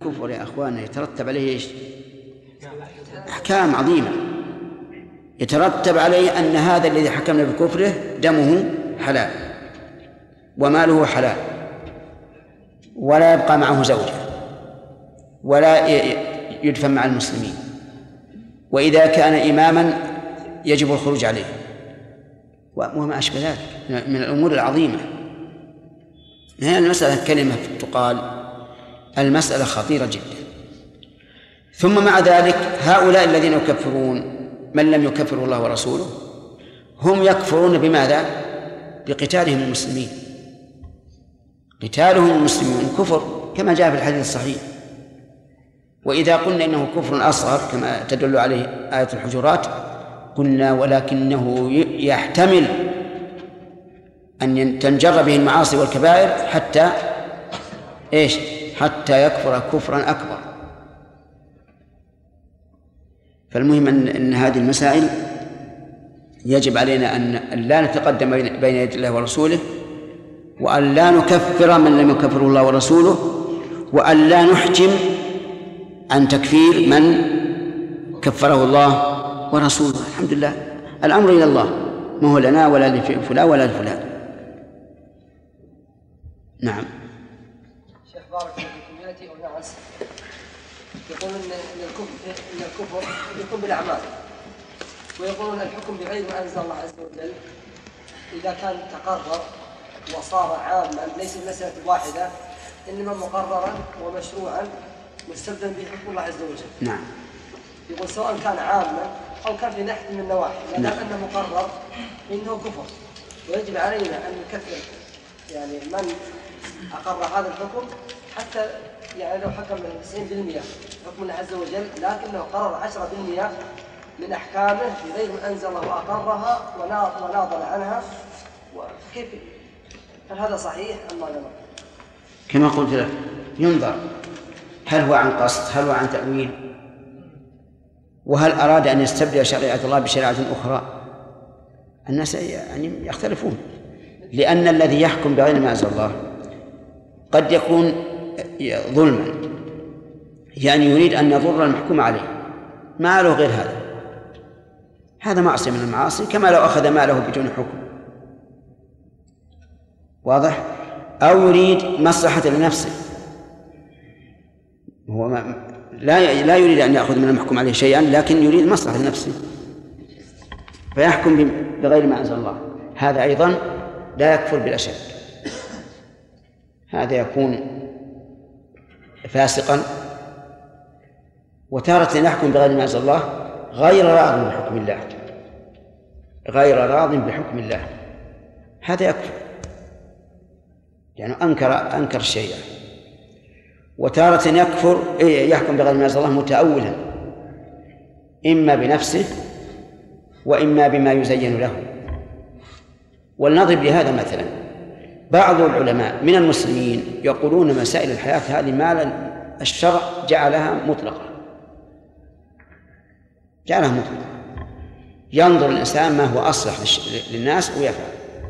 الكفر يا أخوانا يترتب عليه إيش؟ أحكام عظيمة. يترتب عليه أن هذا الذي حكمنا بكفره دمه حلال وماله حلال، ولا يبقى معه زوجة، ولا يدفن مع المسلمين، وإذا كان إماما يجب الخروج عليه، وما أشبه ذلك من الأمور العظيمة. هذه المسألة كلمة تقال، المسألة خطيرة جدا. ثم مع ذلك هؤلاء الذين يكفرون من لم يكفر الله ورسوله هم يكفرون بماذا؟ بقتالهم المسلمين. قتالهم المسلمين كفر كما جاء في الحديث الصحيح. وإذا قلنا إنه كفر أصغر كما تدل عليه آية الحجرات قلنا ولكنه يحتمل أن تنجر به المعاصي والكبائر حتى إيش؟ حتى يكفر كفرا أكبر. فالمهم أن هذه المسائل يجب علينا أن لا نتقدم بين يدي الله ورسوله، وأن لا نكفر من لم يكفر الله ورسوله، وأن لا نحجم عن تكفير من كفره الله ورسوله. الحمد لله الأمر إلى الله، ما هو لنا ولا لفلان ولا لفلان. نعم. شيخ بارك الله فيكم، يأتي أناس يقولون إن الكفر يكون بالأعمال، ويقولون الحكم بغير ما أنزل الله عز وجل إذا كان تقرر وصار عاما ليس المسألة واحدة، إنما مقررا ومشروعا مستبدا به حكم الله عز وجل. نعم. يقول سواء كان عاما أو كان في ناحية من النواحي، ما دام أنه مقرر إنه كفر، ويجب علينا أن نكفر يعني من أقر هذا الحكم، حتى يعني لو حكم 90% حكم الله عز وجل، لكنه قرر 10% من أحكامه بغير ما أنزل الله وأقرها وناضل عنها. وكيف هل هذا صحيح أم لا؟ كما قلت لك ينظر هل هو عن قصد، هل هو عن تأويل، وهل أراد أن يستبدل شريعة الله بشريعة أخرى. الناس يعني يختلفون، لأن الذي يحكم بغير ما أنزل الله قد يكون ظلما، يعني يريد أن يضر المحكوم عليه، ما له غير هذا معصية من المعاصي، كما لو أخذ ماله بدون حكم. واضح؟ أو يريد مصلحة لنفسه، هو لا يريد أن يأخذ من المحكوم عليه شيئا، لكن يريد مصلحة لنفسه فيحكم بغير ما أنزل الله. هذا أيضا لا يكفر بالأشد، هذا يكون فاسقا. وتارة يحكم بغير ما أنزل الله غير راض بحكم الله، غير راض بحكم الله، هذا يكفر، يعني أنكر الشيء. وتارة يحكم بغير ما أنزل الله متأولا، إما بنفسه وإما بما يزين له. ولنضرب لهذا مثلا، بعض العلماء من المسلمين يقولون مسائل الحياة هذه ما الشرع جعلها مطلقة، ينظر الإنسان ما هو أصلح للناس ويفعل،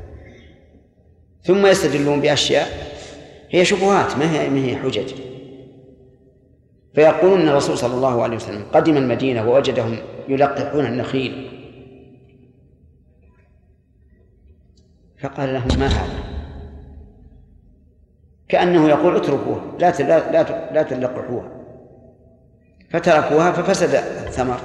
ثم يستدلون بأشياء هي شبهات ما هي حجج. فيقولون أن الرسول صلى الله عليه وسلم قدم المدينة ووجدهم يلقحون النخيل، فقال لهم ما هذا؟ كأنه يقول اتركوها لا تلقحوها، فتركوها ففسد الثمر.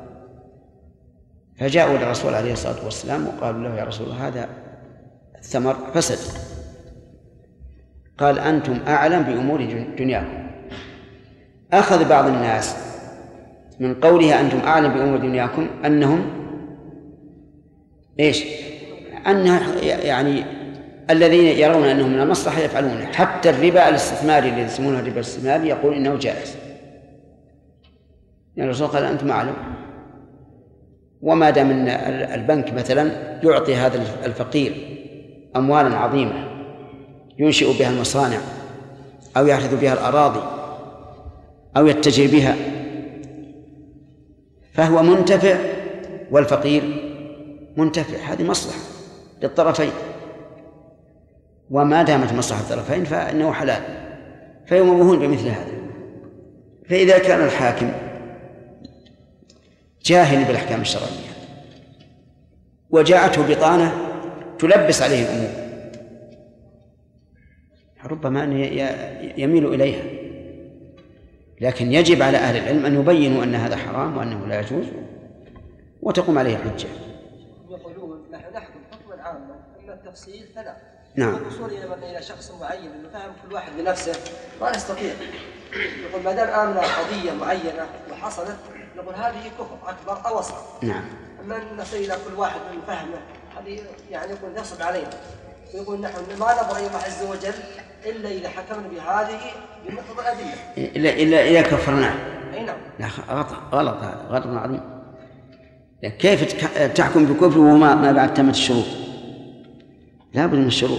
فجاءوا للرسول عليه الصلاة والسلام وقالوا له يا رسول الله هذا الثمر فسد. قال أنتم أعلم بأمور دنياكم. أخذ بعض الناس من قولها أنتم أعلم بأمور دنياكم أنهم يعني الذين يرون أنهم من المصلحة يفعلونه. حتى الربا الاستثماري الذي يسمونه الربا الاستثماري يقول إنه جائز، يعني الرسول قال أنتم أعلم. وما دام أن البنك مثلا يعطي هذا الفقير أموالا عظيمة ينشئ بها المصانع أو يحرث بها الأراضي أو يتجر بها، فهو منتفع والفقير منتفع، هذه مصلحة للطرفين. وما دامت مصلحة الطرفين فإنه حلال، فيمرون بمثل هذا. فإذا كان الحاكم جاهل بالأحكام الشرعية وجاءته بطانة تلبس عليه الأمور، ربما أن يميل إليها، لكن يجب على أهل العلم أن يبينوا أن هذا حرام وأنه لا يجوز وتقوم عليه الحجة. يقولون نحن نحكم حكما عاما أما التفصيل فلا. نعم. الوصول إلى شخص معين أنه فهم كل واحد بنفسه ما نستطيع. يقول ما دام آمن قضية معينة وحصلت نقول هذه كفر أكبر أو أصغر. نعم. أما نصل إلى كل واحد من فهمه هذه يعني يقول يصعب علينا. ويقول نحن ما نبغى الله عز وجل إلا إذا حكمنا بهذه بمقتضى الأدلة. إلا كفرنا. أي نعم. لا غلط، هذا غلط عظيم. كيف تحكم بكفر وما ما بعد تمت الشروط؟ لا بد من الشروط.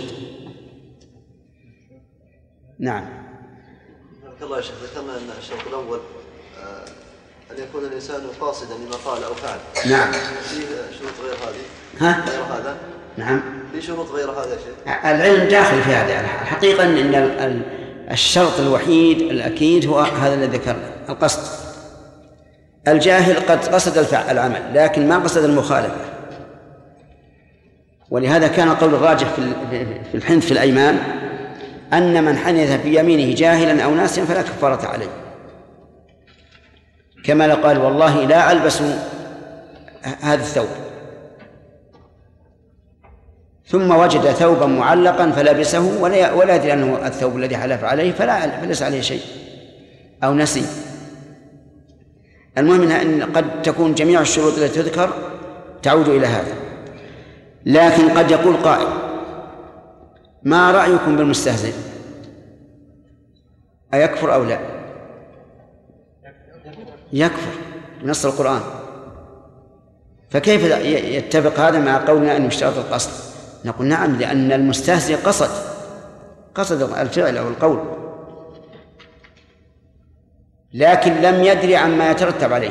نعم. بارك الله يا شيخ، ذكرنا أن الشرط الأول أن يكون الإنسان قاصدا لما قال أو فعل. نعم. في شروط غير هذه؟ غير هذا؟ نعم. في شروط غير هذا يا شيخ؟ العلم داخل في هذا. الحقيقة أن الشرط الوحيد الأكيد هو هذا الذي ذكرنا، القصد. الجاهل قد قصد العمل لكن ما قصد المخالفة، ولهذا كان القول الراجح في الحنث في الأيمان أن من حنث في يمينه جاهلا أو ناسيا فلا كفارة عليه، كما لو قال والله لا ألبس هذا الثوب ثم وجد ثوبا معلقا فلبسه ولا يدري أنه الثوب الذي حلف عليه فليس عليه شيء أو نسي. المهم أن قد تكون جميع الشروط التي تذكر تعود إلى هذا. لكن قد يقول قائل ما رأيكم بالمستهزئ؟ أيكفر أو لا؟ يكفر بنص القرآن. فكيف يتفق هذا مع قولنا أن يشترط القصد؟ نقول نعم، لأن المستهزئ قصد الفعل أو القول لكن لم يدري عما يترتب عليه.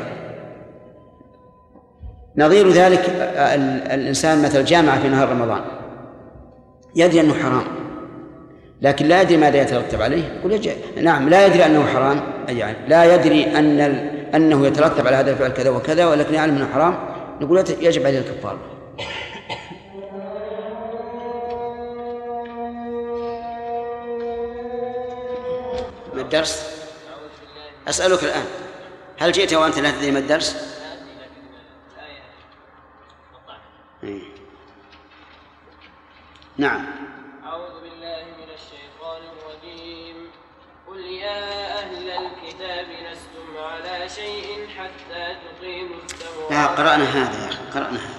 نظير ذلك الإنسان مثل جامع في نهار رمضان يدري أنه حرام لكن لا يدري ماذا يترتب عليه. يقول نعم لا يدري أنه حرام، يعني لا يدري أنه يترتب على هذا الفعل كذا وكذا ولكن يعلم أنه حرام، نقول يجب عليه الكفارة. ما الدرس؟ أسألك الآن هل جئت وأنت لا تدري ما الدرس؟ نعم. أعوذ بالله من الشيطان الرجيم. قل يا أهل الكتاب لستم على شيء حتى تقيموا التوراة. لا قرأنا هذا يا أخي، قرأنا هذا.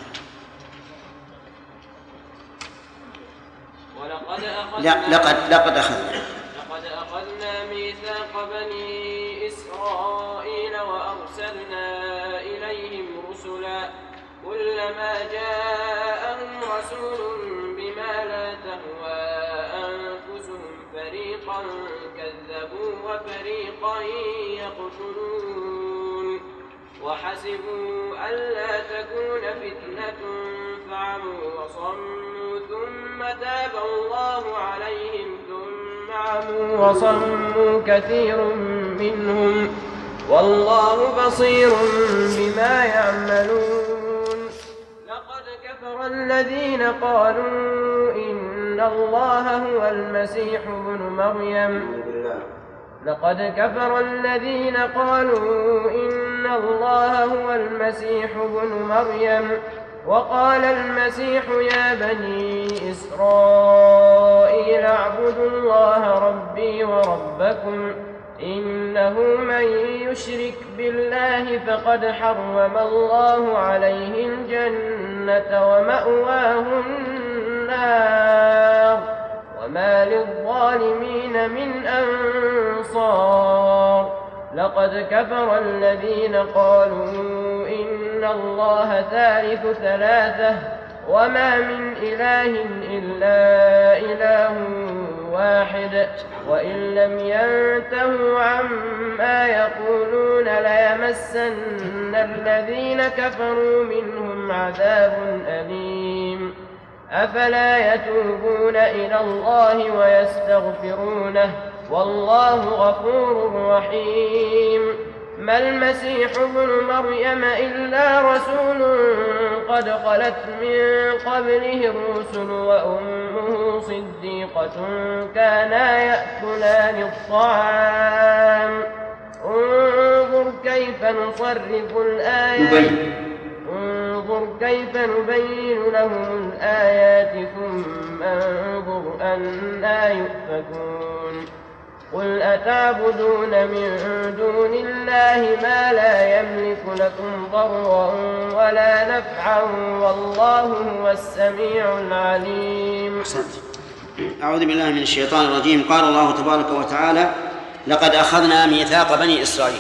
ولقد أخذنا لقد أخذنا ميثاق بني إسرائيل وأرسلنا إليهم رسلا كلما جاءهم رسول بما لا تهوى أنفسهم فريقا كذبوا وفريقا يقتلون وحسبوا ألا تكون فتنة فعموا وصموا ثم تاب الله عليهم ثم عموا وصموا كثير منهم والله بصير بما يعملون. لقد كفر الذين قالوا إن الله هو المسيح ابن مريم. لقد كفر الذين قالوا إن الله هو المسيح ابن مريم وقال المسيح يا بني إسرائيل اعبدوا الله ربي وربكم إنه من يشرك بالله فقد حرم الله عليه الجنة ومأواه النار وما للظالمين من أنصار. لقد كفر الذين قالوا إن الله ثالث ثلاثة وما من إله إلا إله واحد وإن لم ينتهوا عما يقولون ليمسن الذين كفروا منهم عذاب أليم. أفلا يتوبون إلى الله ويستغفرونه والله غفور رحيم. ما المسيح ابن مريم إلا رسول قد خلت من قبله الرسل وأمه صديقة كانا يأكلان الطعام. انظر كيف نصرف الآيات انظر كيف نبين لهم الآيات ثم انظر أنى يؤفكون. قل أتعبدون من دون الله ما لا يملك لكم ضرا ولا نفعا والله هو السميع العليم. أعوذ بالله من الشيطان الرجيم. قال الله تبارك وتعالى: لقد أخذنا ميثاق بني إسرائيل.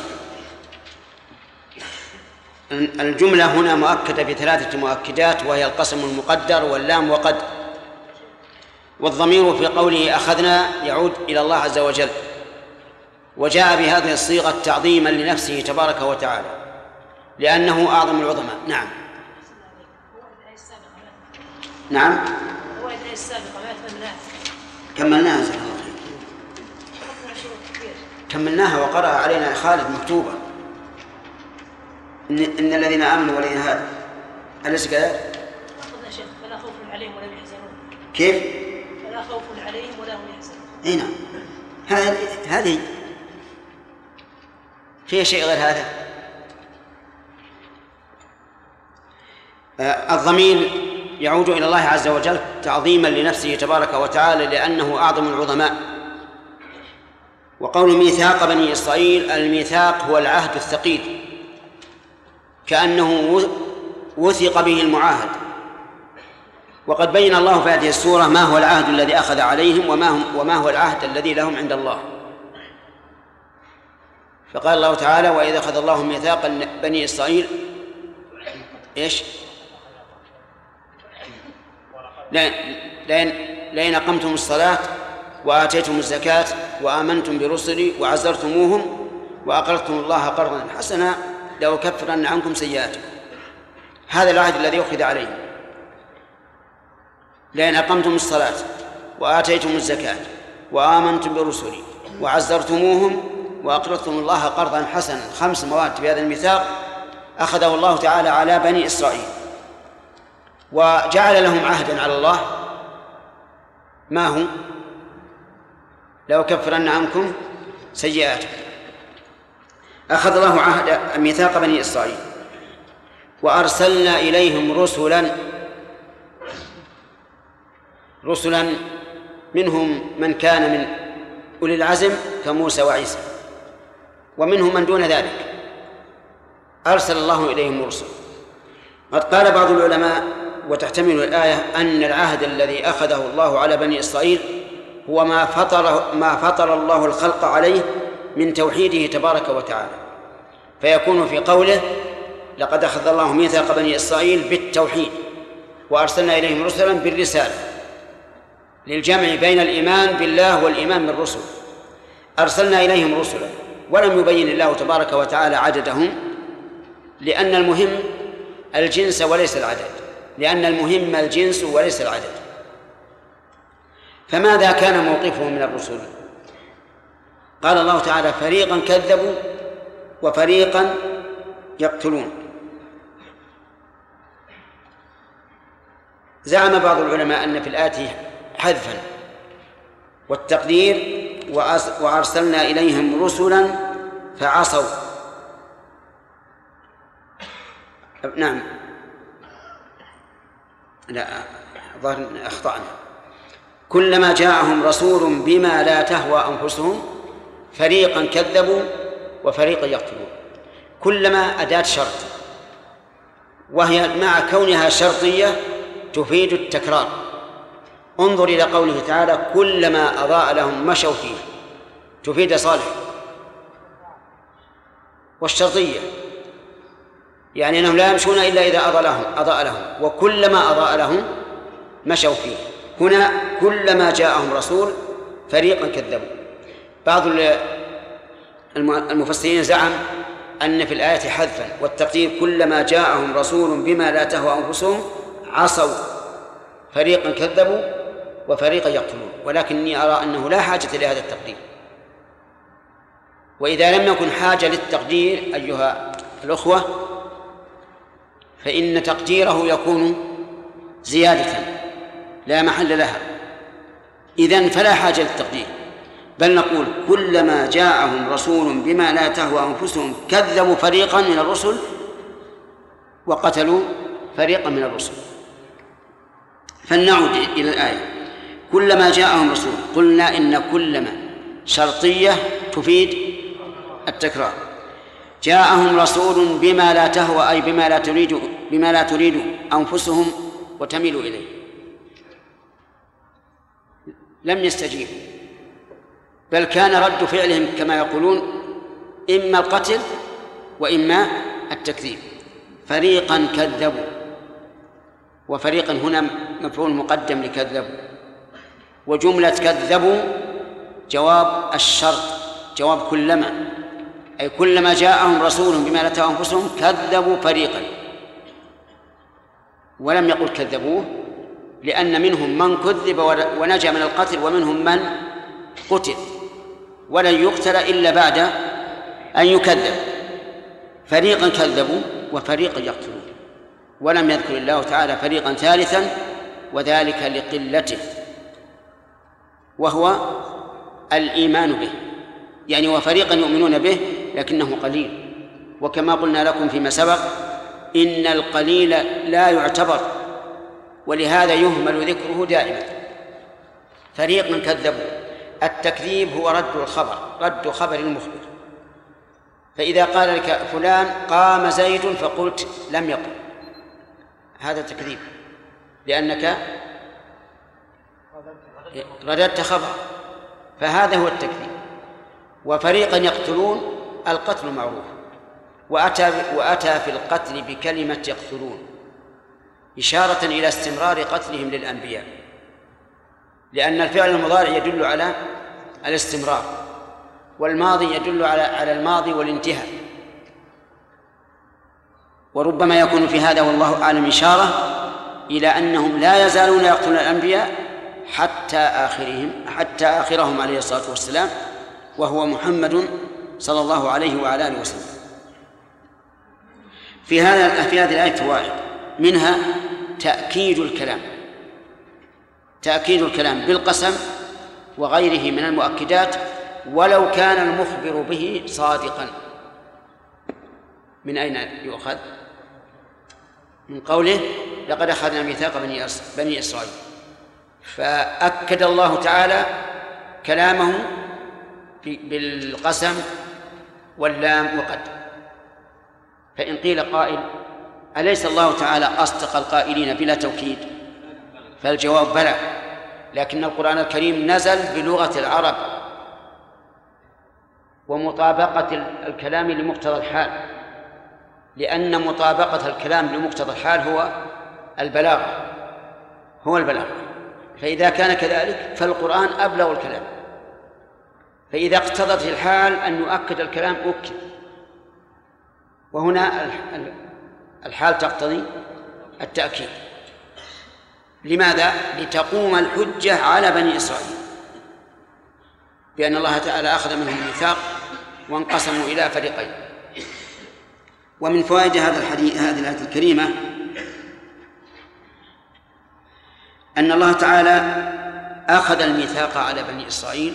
الجملة هنا مؤكدة بثلاثة مؤكدات، وهي القسم المقدر واللام وقد. والضمير في قوله أخذنا يعود إلى الله عز وجل، وجاء بهذه الصيغة تعظيما لنفسه تبارك وتعالى لأنه أعظم العظماء. نعم نعم كملناها كملناها وقرأ علينا خالد مكتوبة إن الذين آمنوا والذين هادوا. أليس كذلك؟ فلا خوف عليهم ولا يحزنون. كيف؟ فلا خوف عليهم ولا هم يحزنون. أي نعم. هذه فيها شيء غير هذا. الضمير يعود إلى الله عز وجل تعظيما لنفسه تبارك وتعالى لأنه أعظم العظماء. وقول ميثاق بني إسرائيل، الميثاق هو العهد الثقيل، كأنه وثق به المعاهد. وقد بين الله في هذه السورة ما هو العهد الذي أخذ عليهم وما هو العهد الذي لهم عند الله. فقال الله تعالى: وإذا أخذ الله ميثاق بني إسرائيل إيش؟ لئن أقمتم الصلاة وآتيتم الزكاة وآمنتم برسلي وعزرتموهم وأقرضتم الله قرضا حسنا لأكفرن عنكم سيئاتكم. هذا العهد الذي أخذ عليه. لئن أقمتم الصلاة وآتيتم الزكاة وآمنتم برسلي وعزرتموهم وأقرضتم الله قرضا حسنا. 5 مواد في هذا الميثاق أخذه الله تعالى على بني إسرائيل، وجعل لهم عهدا على الله. ما هو؟ لأكفرن عنكم سيئاتكم. أخذ الله عهد ميثاق بني إسرائيل وأرسلنا إليهم رسلا منهم من كان من أولي العزم كموسى وعيسى، ومنهم من دون ذلك أرسل الله إليهم رسلا. قد قال بعض العلماء وتحتمل الآية أن العهد الذي أخذه الله على بني إسرائيل هو ما فطر الله الخلق عليه من توحيده تبارك وتعالى، فيكون في قوله: لقد أخذ الله ميثاق بني إسرائيل بالتوحيد وأرسلنا إليهم رسلا بالرسالة، للجمع بين الإيمان بالله والإيمان بالرسل. أرسلنا إليهم رسلا، ولم يبين الله تبارك وتعالى عددهم، لأن المهم الجنس وليس العدد، لأن المهم الجنس وليس العدد. فماذا كان موقفهم من الرسل؟ قال الله تعالى: فريقا كذبوا وفريقا يقتلون. زعم بعض العلماء أن في الآية حذفا، والتقدير: وأرسلنا إليهم رسلا فعصوا. نعم، لا، ظاهر أخطأنا. كلما جاءهم رسول بما لا تهوى أنفسهم فريقا كذبوا وفريقا يقتلون. كلما أداة شرط، وهي مع كونها شرطية تفيد التكرار. انظر إلى قوله تعالى: كلما أضاء لهم مشوا فيه، تفيد صالح. والشرطية يعني أنهم لا يمشون إلا إذا أضاء لهم، وكلما أضاء لهم مشوا فيه. هنا كلما جاءهم رسول فريقا كذبوا. بعض المفسرين زعم أن في الآية حذفا، والتقدير: كلما جاءهم رسول بما لا تهوى أنفسهم عصوا، فريقا كذبوا وفريقا يقتلون. ولكني أرى أنه لا حاجة لهذا التقدير، وإذا لم يكن حاجة للتقدير أيها الأخوة فإن تقديره يكون زيادة لا محل لها، إذن فلا حاجة للتقدير، بل نقول كلما جاءهم رسول بما لا تهوى أنفسهم كذبوا فريقا من الرسل وقتلوا فريقا من الرسل. فلنعود إلى الآية. كلما جاءهم رسول، قلنا إن كلما شرطية تفيد التكرار. جاءهم رسول بما لا تهوى أي بما لا تريد أنفسهم وتميل إليه، لم يستجيبوا، بل كان رد فعلهم كما يقولون إما القتل وإما التكذيب. فريقا كذبوا، وفريقا هنا مفعول مقدم لكذبوا، وجملة كذبوا جواب الشرط، جواب كلما، أي كلما جاءهم رسول بما لا تهوى أنفسهم كذبوا فريقا، ولم يقل كذبوه، لأن منهم من كذب ونجا من القتل ومنهم من قتل ولن يقتل إلا بعد أن يكذب. فريقا كذبوا وفريقا يقتلون، ولم يذكر الله تعالى فريقا ثالثا وذلك لقلته، وهو الإيمان به، يعني وفريقا يؤمنون به لكنه قليل. وكما قلنا لكم فيما سبق إن القليل لا يعتبر، ولهذا يهمل ذكره دائما. فريقا كذبوا، التكذيب هو رد الخبر، رد خبر المخبر. فإذا قال لك فلان قام زيد فقلت لم يقم، هذا تكذيب، لأنك رددت خبر، فهذا هو التكذيب. وفريقا يقتلون، القتل معروف، وأتى في القتل بكلمة يقتلون إشارة إلى استمرار قتلهم للأنبياء، لأن الفعل المضارع يدل على الاستمرار، والماضي يدل على الماضي والانتهاء. وربما يكون في هذا والله أعلم إشارة إلى أنهم لا يزالون يقتلون الأنبياء حتى آخرهم عليه الصلاة والسلام، وهو محمد صلى الله عليه وعلى آله وسلم. في هذه الآية فوائد، منها تأكيد الكلام بالقسم وغيره من المؤكدات ولو كان المخبر به صادقا. من أين يؤخذ؟ من قوله لقد أخذنا ميثاق بني إسرائيل، فأكد الله تعالى كلامه بالقسم واللام وقد. فإن قيل قائل أليس الله تعالى أصدق القائلين بلا توكيد؟ فالجواب بلى، لكن القرآن الكريم نزل بلغة العرب ومطابقة الكلام لمقتضى الحال، لأن مطابقة الكلام لمقتضى الحال هو البلاغة. فإذا كان كذلك فالقرآن أبلغ الكلام، فإذا اقتضت الحال أن يؤكد الكلام أكد، وهنا الحال تقتضي التأكيد. لماذا؟ لتقوم الحجة على بني إسرائيل بأن الله تعالى أخذ منهم الميثاق وانقسموا إلى فريقين. ومن فوائد هذه الآية الكريمة أن الله تعالى أخذ الميثاق على بني إسرائيل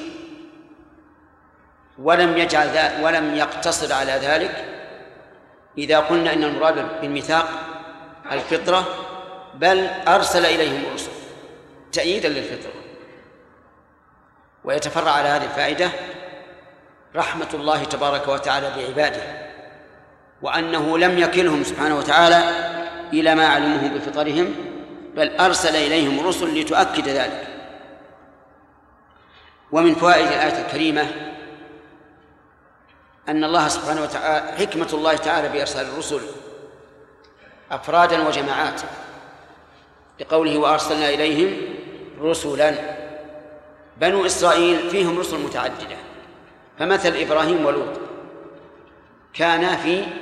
ولم يقتصر على ذلك. إذا قلنا إن المراد بالميثاق الفطرة، بل أرسل إليهم الرسل تأييدا للفطرة. ويتفرع على هذه الفائدة رحمة الله تبارك وتعالى بعباده، وأنه لم يكلهم سبحانه وتعالى إلى ما علموه بفطرهم، بل أرسل إليهم الرسل لتؤكد ذلك. ومن فوائد الآية الكريمة أن الله سبحانه وتعالى حكمة الله تعالى بإرسال الرسل أفرادا وجماعات، لقوله وأرسلنا إليهم رسلا. بنو إسرائيل فيهم رسل متعددة، فمثل إبراهيم ولوط كانا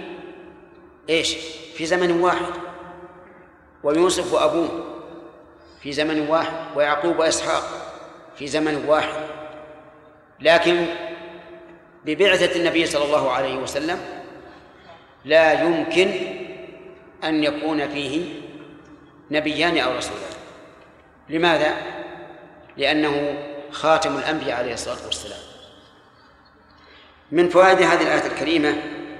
في زمن واحد، ويوسف وأبوه في زمن واحد، ويعقوب وإسحاق في زمن واحد. لكن ببعثة النبي صلى الله عليه وسلم لا يمكن أن يكون فيه نبيان أو رسولان. لماذا؟ لأنه خاتم الأنبياء عليه الصلاة والسلام. من فوائد هذه الآية الكريمة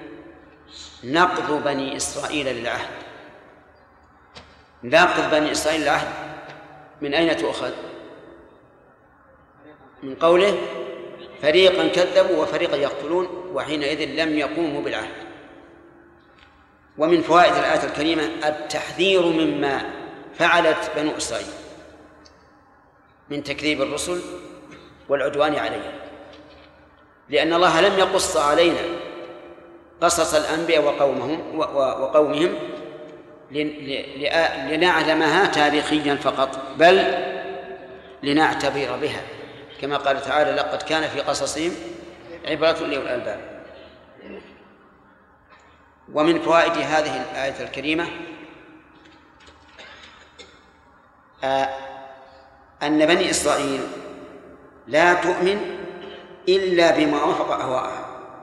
نقض بني إسرائيل للعهد. نقض بني إسرائيل للعهد من أين تؤخذ؟ من قوله فريقا كذبوا وفريقا يقتلون وحينئذ لم يقوموا بالعهد. ومن فوائد الآية الكريمة التحذير مما فعلت بنو إسرائيل من تكذيب الرسل والعدوان عليهم، لأن الله لم يقص علينا قصص الأنبياء وقومهم لنعلمها تاريخيا فقط، بل لنعتبر بها، كما قال تعالى لقد كان في قصصهم عبرة لأولي الألباب. ومن فوائد هذه الآية الكريمة أن بني إسرائيل لا تؤمن إلا بما وافق أهواءها،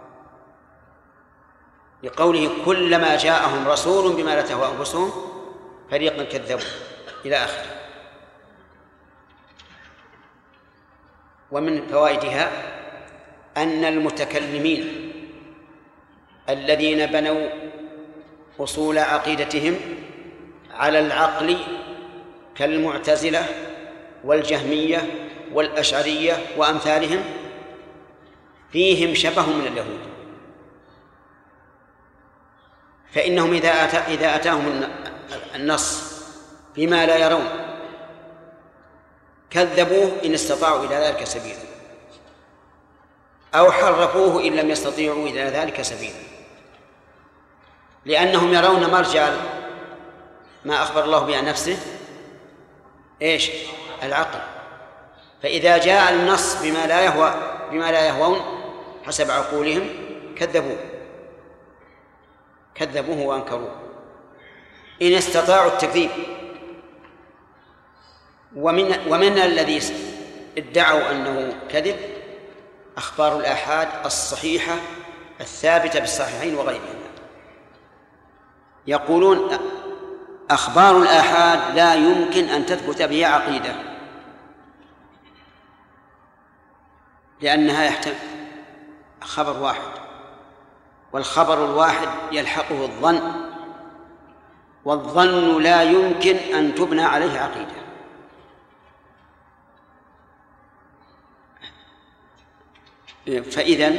لقوله كلما جاءهم رسول بما لا تهوى أنفسهم فريقا كذبوا إلى آخره. ومن فوائدها أن المتكلمين الذين بنوا أصول عقيدتهم على العقل كالمعتزلة والجهمية والأشعرية وأمثالهم فيهم شبه من اليهود، فإنهم إذا أتاهم النص بما لا يرون كذبوه إن استطاعوا إلى ذلك سبيلا، أو حرفوه إن لم يستطيعوا إلى ذلك سبيلا، لأنهم يرون مرجع ما أخبر الله به عن نفسه إيش؟ العقل. فإذا جاء النص بما لا يهوون حسب عقولهم كذبوه وأنكروه إن استطاعوا التكذيب. ومن الذي ادعوا أنه كذب أخبار الآحاد الصحيحة الثابتة بالصحيحين وغيرهما. يقولون أخبار الآحاد لا يمكن أن تثبت بها عقيدة، لأنها يحتمل خبر واحد، والخبر الواحد يلحقه الظن، والظن لا يمكن أن تبنى عليه عقيدة. فإذن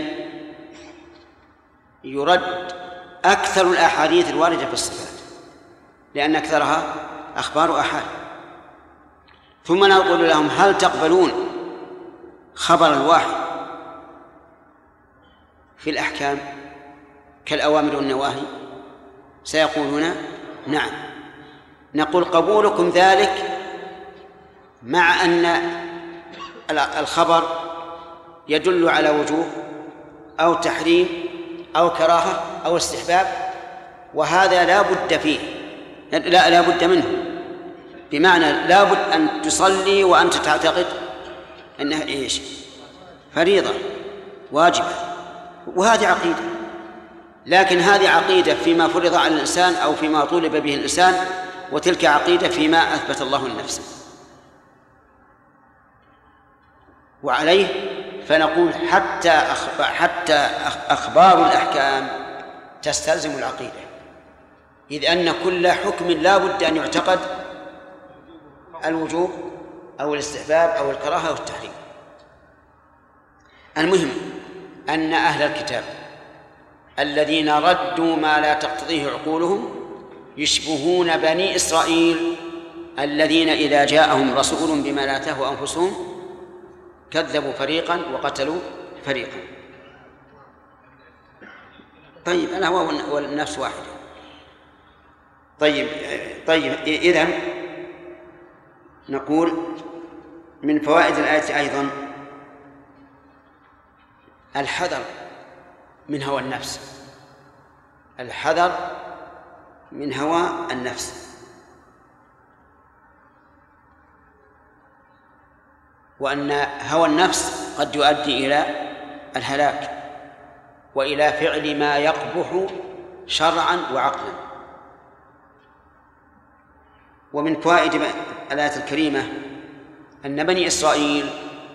يرد أكثر الأحاديث الواردة في الصفات، لأن أكثرها أخبار آحاد. ثم نقول لهم هل تقبلون خبر الواحد في الأحكام كالأوامر والنواهي؟ سيقولون نعم. نقول قبولكم ذلك مع أن الخبر يدل على وجوب أو تحريم أو كراهة أو استحباب، وهذا لا بد فيه، لا بد منه، بمعنى لا بد أن تصلي وأنت تعتقد أنها إيش؟ فريضة واجبة، وهذه عقيدة. لكن هذه عقيدة فيما فرض على الإنسان أو فيما طولب به الإنسان، وتلك عقيدة فيما أثبت الله لنفسه. وعليه فنقول حتى أخبار الأحكام تستلزم العقيدة، إذ أن كل حكم لا بد أن يعتقد الوجوب أو الاستحباب أو الكراهة أو التحريم. المهم أن أهل الكتاب الذين ردوا ما لا تقتضيه عقولهم يشبهون بني إسرائيل الذين إذا جاءهم رسول بما لا تهوى أنفسهم كذبوا فريقا وقتلوا فريقا. طيب الهوى والنفس واحدة. طيب إذن نقول من فوائد الآية أيضا الحذر من هوى النفس، الحذر من هوى النفس، وأن هوى النفس قد يؤدي إلى الهلاك وإلى فعل ما يقبح شرعا وعقلا. ومن فوائد الآية الكريمة أن بني إسرائيل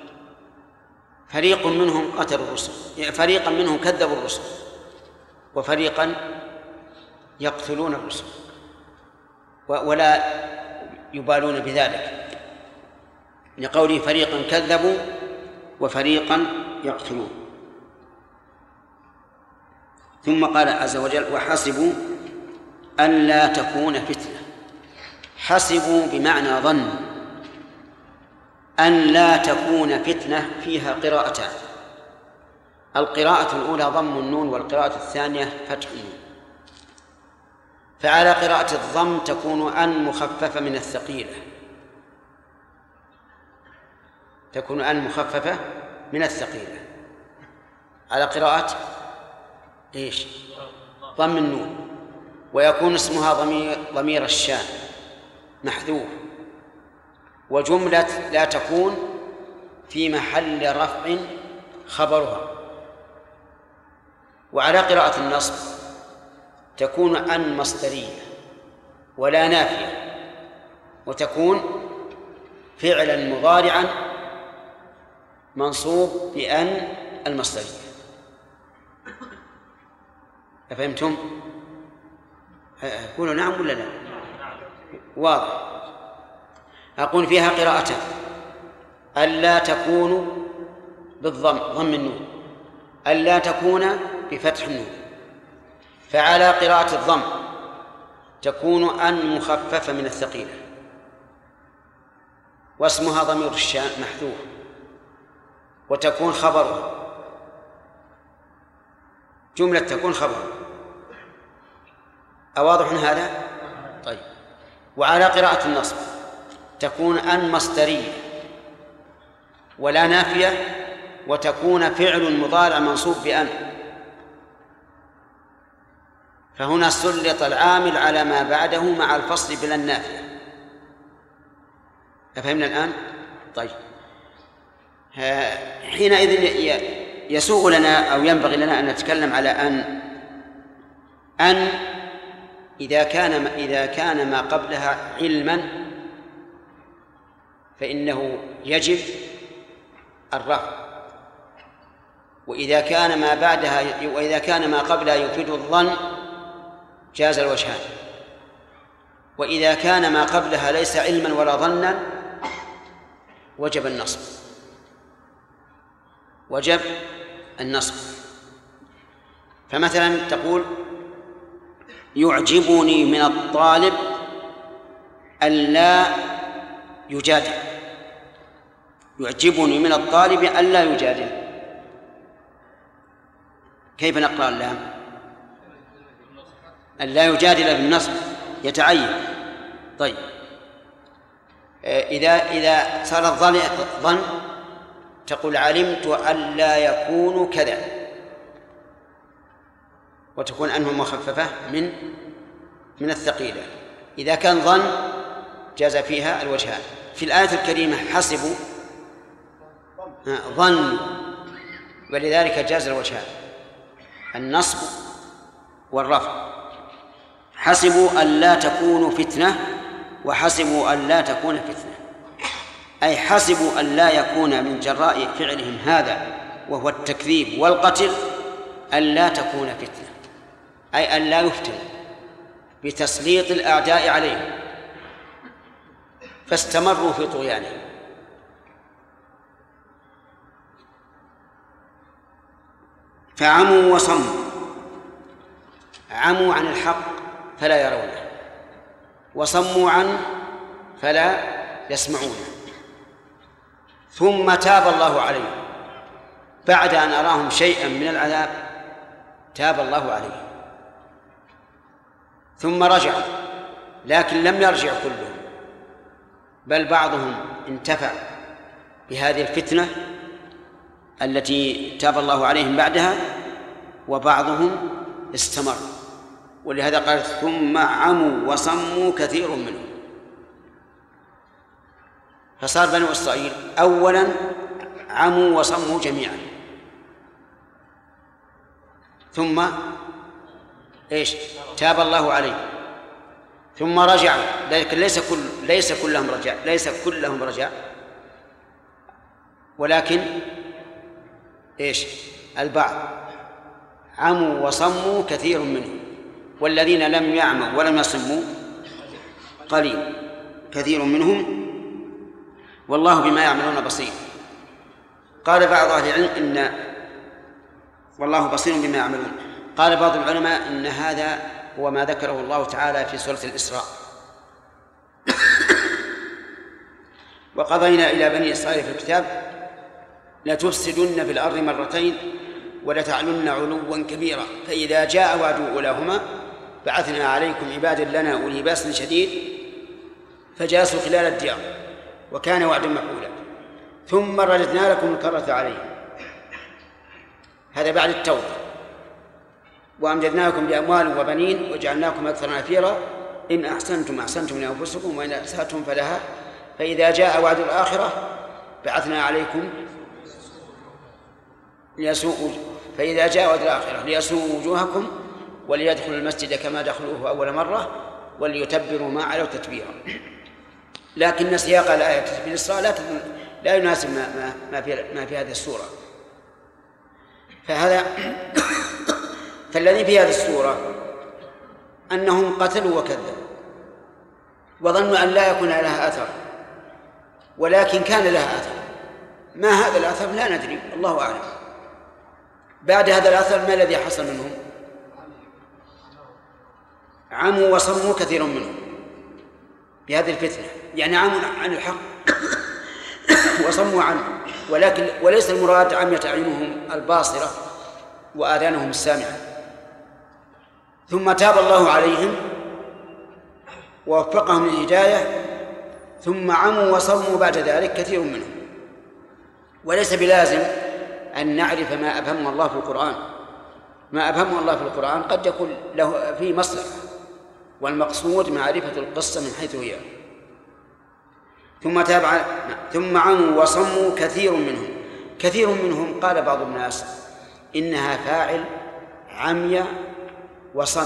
فريق منهم قتلوا الرسل، فريقا منهم كذبوا الرسل، وفريقا يقتلون الرسل ولا يبالون بذلك، لقوله فريقا كذبوا وفريقا يقتلون. ثم قال عز وجل وحسبوا ألا تكون فتنة. حسبوا بمعنى ظن أن لا تكون فتنة. فيها قراءتان، القراءة الأولى ضم النون، والقراءة الثانية فتح النون. فعلى قراءة الضم تكون أن مخففة من الثقيلة، تكون أن مخففة من الثقيلة. على قراءة إيش؟ ضم النون، ويكون اسمها ضمير الشان محذوف، وجملة لا تكون في محل رفع خبرها. وعلى قراءة النصب تكون أن مصدرية ولا نافية، وتكون فعلا مضارعا منصوب بأن المصدرية. أفهمتم؟ قولوا نعم ولا لا؟ واضح. أقول فيها قراءتان، ألا تكون بالضم ضم النون، ألا تكون بفتح النون. فعلى قراءة الضم تكون أن مخففة من الثقيلة، واسمها ضمير الشان محذوف، وتكون خبرها، جملة تكون خبرها. أواضح هذا؟ طيب. وعلى قراءة النصب تكون أن مصدرية ولا نافية، وتكون فعل مضارع منصوب بأن. فهنا سلط العامل على ما بعده مع الفصل بلا النافية. أفهمنا الآن؟ طيب. حينئذ يسوغ لنا أو ينبغي لنا أن نتكلم على أن إذا كان ما قبلها علما فإنه يجب الرفع، وإذا كان ما قبلها يفيد الظن جاز الوجهان، وإذا كان ما قبلها ليس علما ولا ظنا وجب النصب. وجب النصب. فمثلا تقول يعجبني من الطالب ألا يجادل. يعجبني من الطالب ألا يجادل. كيف نقرأ اللام؟ ألا يجادل بالنصب يتعين. طيب. إذا صار الظن تقول علمت ألا يكون كذا، وتكون أنه مخففة من الثقيلة. إذا كان ظن جاز فيها الوجهان. في الآية الكريمة حسبوا ظن، ولذلك جاز الوجهان النصب والرفع. حسبوا ألا تكون فتنة، وحسبوا ألا تكون فتنة، أي حسبوا ألا يكون من جراء فعلهم هذا وهو التكذيب والقتل ألا تكون فتنة، أي ألا يفتن بتسليط الأعداء عليهم، فاستمروا في طغيانهم. فعموا وصموا. عموا عن الحق فلا يرونه، وصموا عنه فلا يسمعونه. ثم تاب الله عليهم بعد أن أراهم شيئا من العذاب، تاب الله عليهم ثم رجعوا، لكن لم يرجع كلهم، بل بعضهم انتفع بهذه الفتنة التي تاب الله عليهم بعدها، وبعضهم استمر. ولهذا قال ثم عموا وصموا كثير منهم. فصار بنو إسرائيل أولا عموا وصموا جميعا، ثم إيش؟ تاب الله عليه ثم رجع، لكن ليس كلهم رجع، ولكن إيش؟ البعض عموا وصموا كثير منهم، والذين لم يعموا ولم يصموا قليل كثير منهم، والله بما يعملون بصير. قال بعض أهل العلم والله بصير بما يعملون. قال بعض العلماء إن هذا هو ما ذكره الله تعالى في سورة الإسراء: وقضينا إلى بني إسرائيل في الكتاب لتفسدن في الأرض مرتين ولتعلن علوا كبيرا فإذا جاء وعد أولاهما بعثنا عليكم عبادا لنا أولي بأس شديد فجاسوا خلال الديار وكان وعدا مفعولا ثم رددنا لكم الكرة عليهم. هذا بعد التوبة. وأمددناكم بأموال وبنين وجعلناكم أكثر نفيرا إن أحسنتم أحسنتم لأنفسكم وإن أسأتم فلها فإذا جاء وعد الآخرة بعثنا عليكم ليسوءوا وجوهكم وليدخلوا المسجد كما دخلوه أول مرة وليتبروا ما علوا تتبيرا. لكن سياق الآية في الإسراء لا يناسب ما في هذه السورة. فالذي في هذه السورة أنهم قتلوا وكذبوا وظنوا أن لا يكون لها أثر، ولكن كان لها أثر. ما هذا الأثر لا ندري، الله أعلم. بعد هذا الأثر ما الذي حصل منهم؟ عموا وصموا كثير منهم بهذه الفتنة، يعني عموا عن الحق وصموا عنه، وليس المراد عمية أعينهم الباصرة وآذانهم السامعة. ثم تاب الله عليهم ووفقهم للهداية ثم عموا وصموا بعد ذلك كثير منهم. وليس بلازم أن نعرف ما أبهم الله في القرآن. ما أبهم الله في القرآن قد يكون له فيه مصلحة، والمقصود معرفة القصة من حيث هي. ثم عموا وصموا كثير منهم قال بعض الناس إنها فاعل عمي وصم،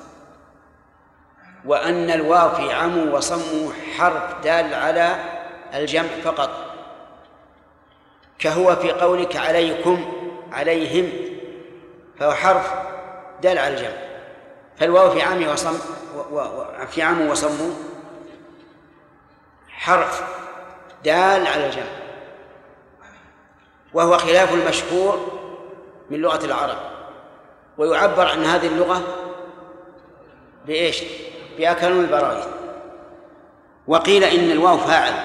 وأن الواو في عموا وصموا حرف دال على الجمع فقط، كهو في قولك عليكم عليهم، فهو حرف دال على الجمع. فالواو في عموا وصموا حرف دال على الجمع، وهو خلاف المشهور من لغة العرب. ويعبر عن هذه اللغة بإيش؟ بأكلون البرايث. وقيل إن الواو فاعل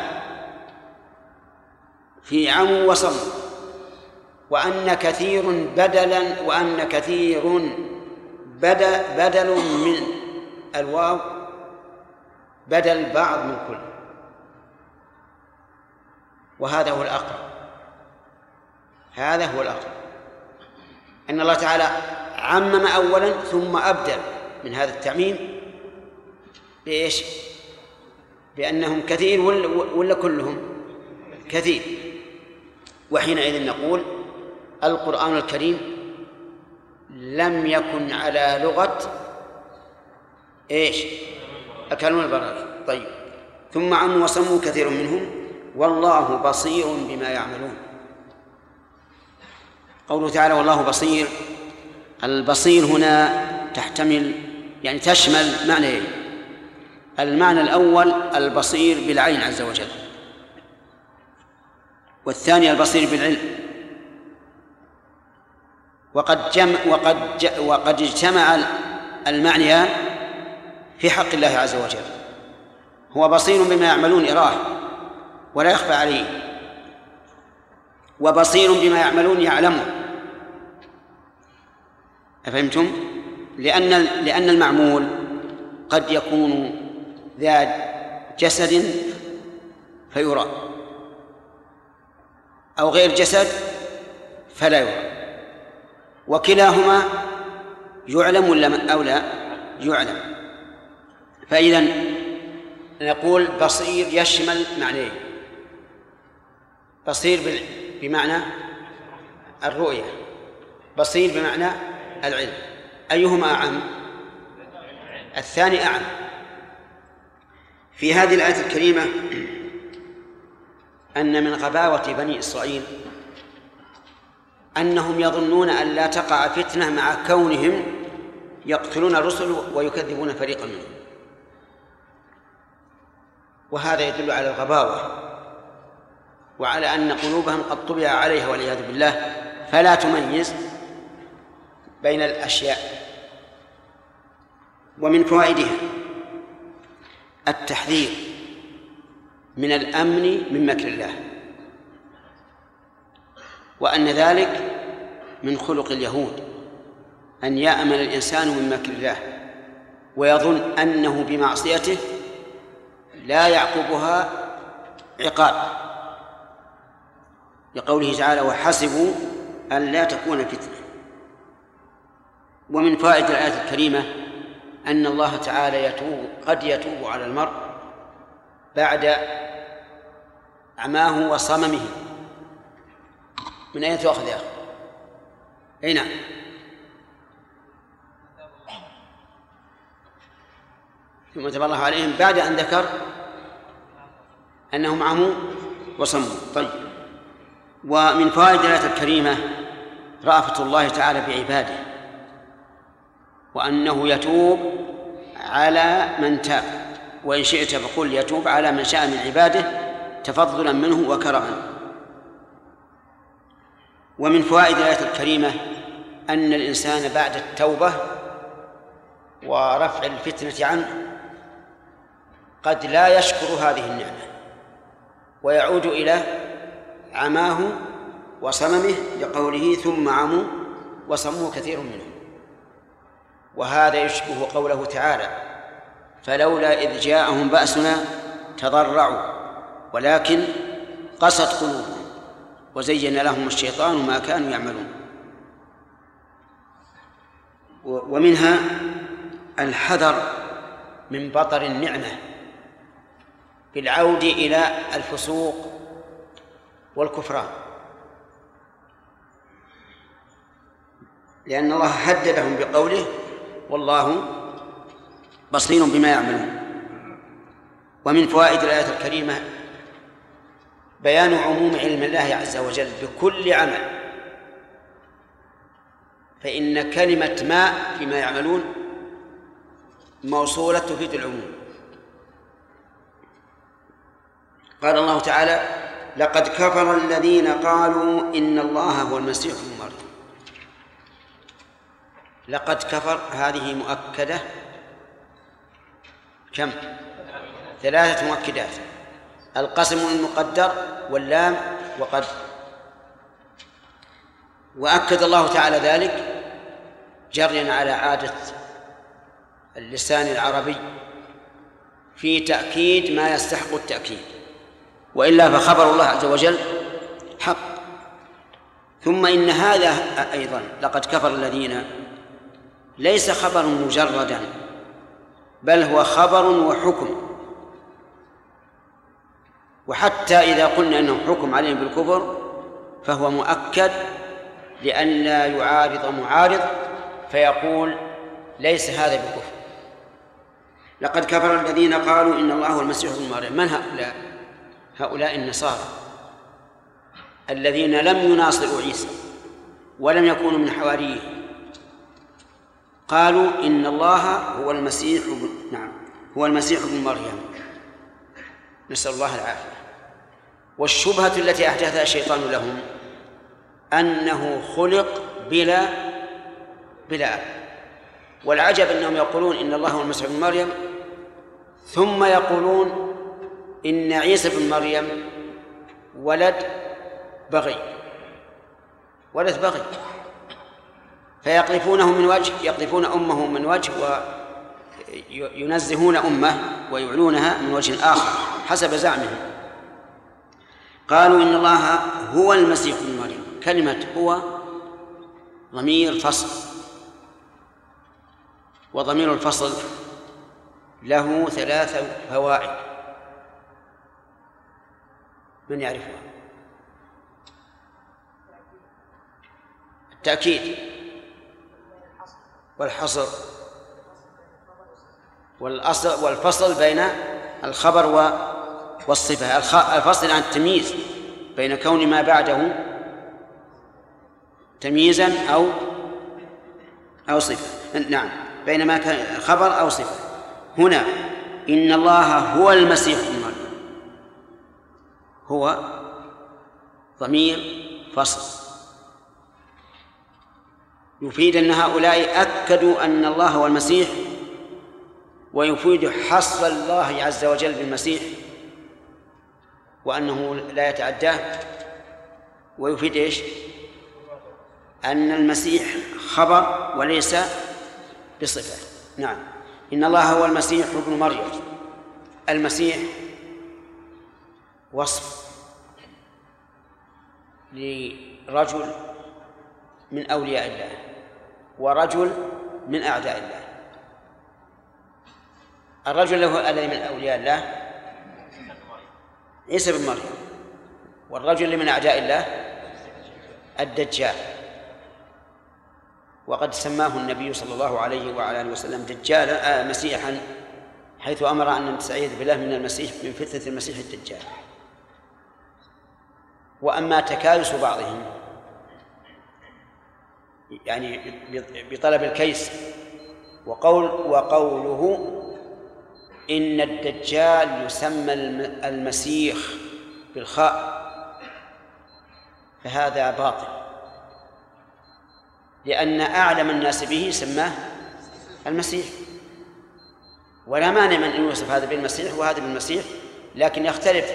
في عموا وصموا، وأن كثير بدل من الواو بدل بعض من كل، وهذا هو الأقرب. أن الله تعالى عمم أولا ثم أبدل من هذا التعميم بإيش؟ بأنهم كثير ولا كلهم كثير. وحينئذ نقول القرآن الكريم لم يكن على لغة إيش؟ أكلون البراء. طيب، ثم عموا وصموا كثير منهم والله بصير بما يعملون. قوله تعالى والله بصير، البصير هنا تشمل معنيين. المعنى الأول البصير بالعين عز وجل، والثاني البصير بالعلم. وقد اجتمع المعنيان في حق الله عز وجل. هو بصير بما يعملون يراه ولا يخفى عليه، وبصير بما يعملون يعلمه. أفهمتم؟ لأن المعمول قد يكون ذات جسد فيرى، أو غير جسد فلا يرى، وكلاهما يعلم ولا أو لا يعلم. فإذا نقول بصير يشمل معنيين: بصير بمعنى الرؤية، بصير بمعنى العلم. أيهما أعم؟ الثاني أعم. في هذه الآية الكريمة أن من غباوة بني إسرائيل أنهم يظنون أن لا تقع فتنة مع كونهم يقتلون الرسل ويكذبون فريقا منهم، وهذا يدل على الغباوة وعلى أن قلوبهم قد طبع عليها والعياذ بالله، فلا تميز بين الأشياء. ومن فوائدها التحذير من الأمن من مكر الله، وأن ذلك من خلق اليهود أن يأمن الإنسان من مكر الله ويظن أنه بمعصيته لا يعقبها عقاب، لقوله تعالى وحسبوا أن لا تكون فتنة. ومن فائدة الآية الكريمة أن الله تعالى قد يتوب على المرء بعد عماه وصممه. من أين تأخذ يا أخي؟ أي نعم. ثم تاب الله عليهم بعد أن ذكر أنهم عموا وصموا. طيب، ومن فوائد الآية الكريمة رأفة الله تعالى بعباده، وأنه يتوب على من تاب، وإن شئت فقل يتوب على من شاء من عباده تفضلا منه وكرما. ومن فوائد الآية الكريمة أن الإنسان بعد التوبة ورفع الفتنة عنه قد لا يشكر هذه النعمة ويعود إلى عماه وصممه، لقوله ثم عموا وصموا كثير منهم. وهذا يشبه قوله تعالى فلولا إذ جاءهم بأسنا تضرعوا ولكن قست قلوبهم وزين لهم الشيطان ما كانوا يعملون. ومنها الحذر من بطر النعمة بالعود إلى الفسوق والكفران، لأن الله هددهم بقوله والله بصير بما يعملون. ومن فوائد الآية الكريمة بيان عموم علم الله عز وجل بكل عمل، فإن كلمة ما فيما يعملون موصولة تفيد العموم. قال الله تعالى لقد كفر الذين قالوا إن الله هو المسيح ابن مريم. لقد كفر هذه مؤكدة كم؟ 3 مؤكدات: القسم المقدر واللام وقد. وأكد الله تعالى ذلك جريا على عادة اللسان العربي في تأكيد ما يستحق التأكيد، وإلا فخبر الله عز وجل حق. ثم إن هذا أيضا لقد كفر الذين ليس خبر مجردا، بل هو خبر وحكم. وحتى إذا قلنا أنه حكم عليهم بالكفر فهو مؤكد لأن لا يعارض معارض فيقول ليس هذا بكفر. لقد كفر الذين قالوا إن الله هو المسيح ابن مريم. من هؤلاء؟ هؤلاء النصارى الذين لم يناصروا عيسى ولم يكونوا من حواريه، قالوا إن الله هو المسيح هو المسيح ابن مريم، نسأل الله العافية. والشبهة التي أحدثها الشيطان لهم أنه خلق بلا أب. والعجب أنهم يقولون إن الله هو المسيح ابن مريم ثم يقولون إن عيسى بن مريم ولد بغي، فيقذفونه من وجه، يقذفون أمه من وجه وينزهون أمه ويعلونها من وجه آخر حسب زعمهم. قالوا إن الله هو المسيح ابن مريم. كلمة هو ضمير فصل، وضمير الفصل له 3 فوائد من يعرفها؟ التأكيد والحصر والفصل بين الخبر والصفة. الفصل عن التمييز بين كون ما بعده تمييزا أو صفة. نعم، بين ما كان خبر أو صفة. هنا إن الله هو المسيح ابن مريم، هو ضمير فصل يفيد أن هؤلاء أكدوا أن الله هو المسيح، ويفيد حصر الله عز وجل بالمسيح وأنه لا يتعداه، ويفيد إيش؟ أن المسيح خبر وليس بصفة. نعم، إن الله هو المسيح ابن مريم. المسيح وصف لرجل من أولياء الله ورجل من أعداء الله. الرجل له الذي من أولياء الله عيسى بن مريم، والرجل اللي من أعداء الله الدجال. وقد سماه النبي صلى الله عليه وعلى آله وسلم دجالا مسيحا، حيث أمر أن نستعيذ بالله من المسيح، من فتنة المسيح الدجال. وأما تكالس بعضهم يعني بطلب الكيس وقوله إن الدجال يسمى المسيح بالخاء، فهذا باطل، لأن أعلم الناس به سماه المسيح، ولا مانع من أن يوصف هذا بالمسيح وهذا بالمسيح، لكن يختلف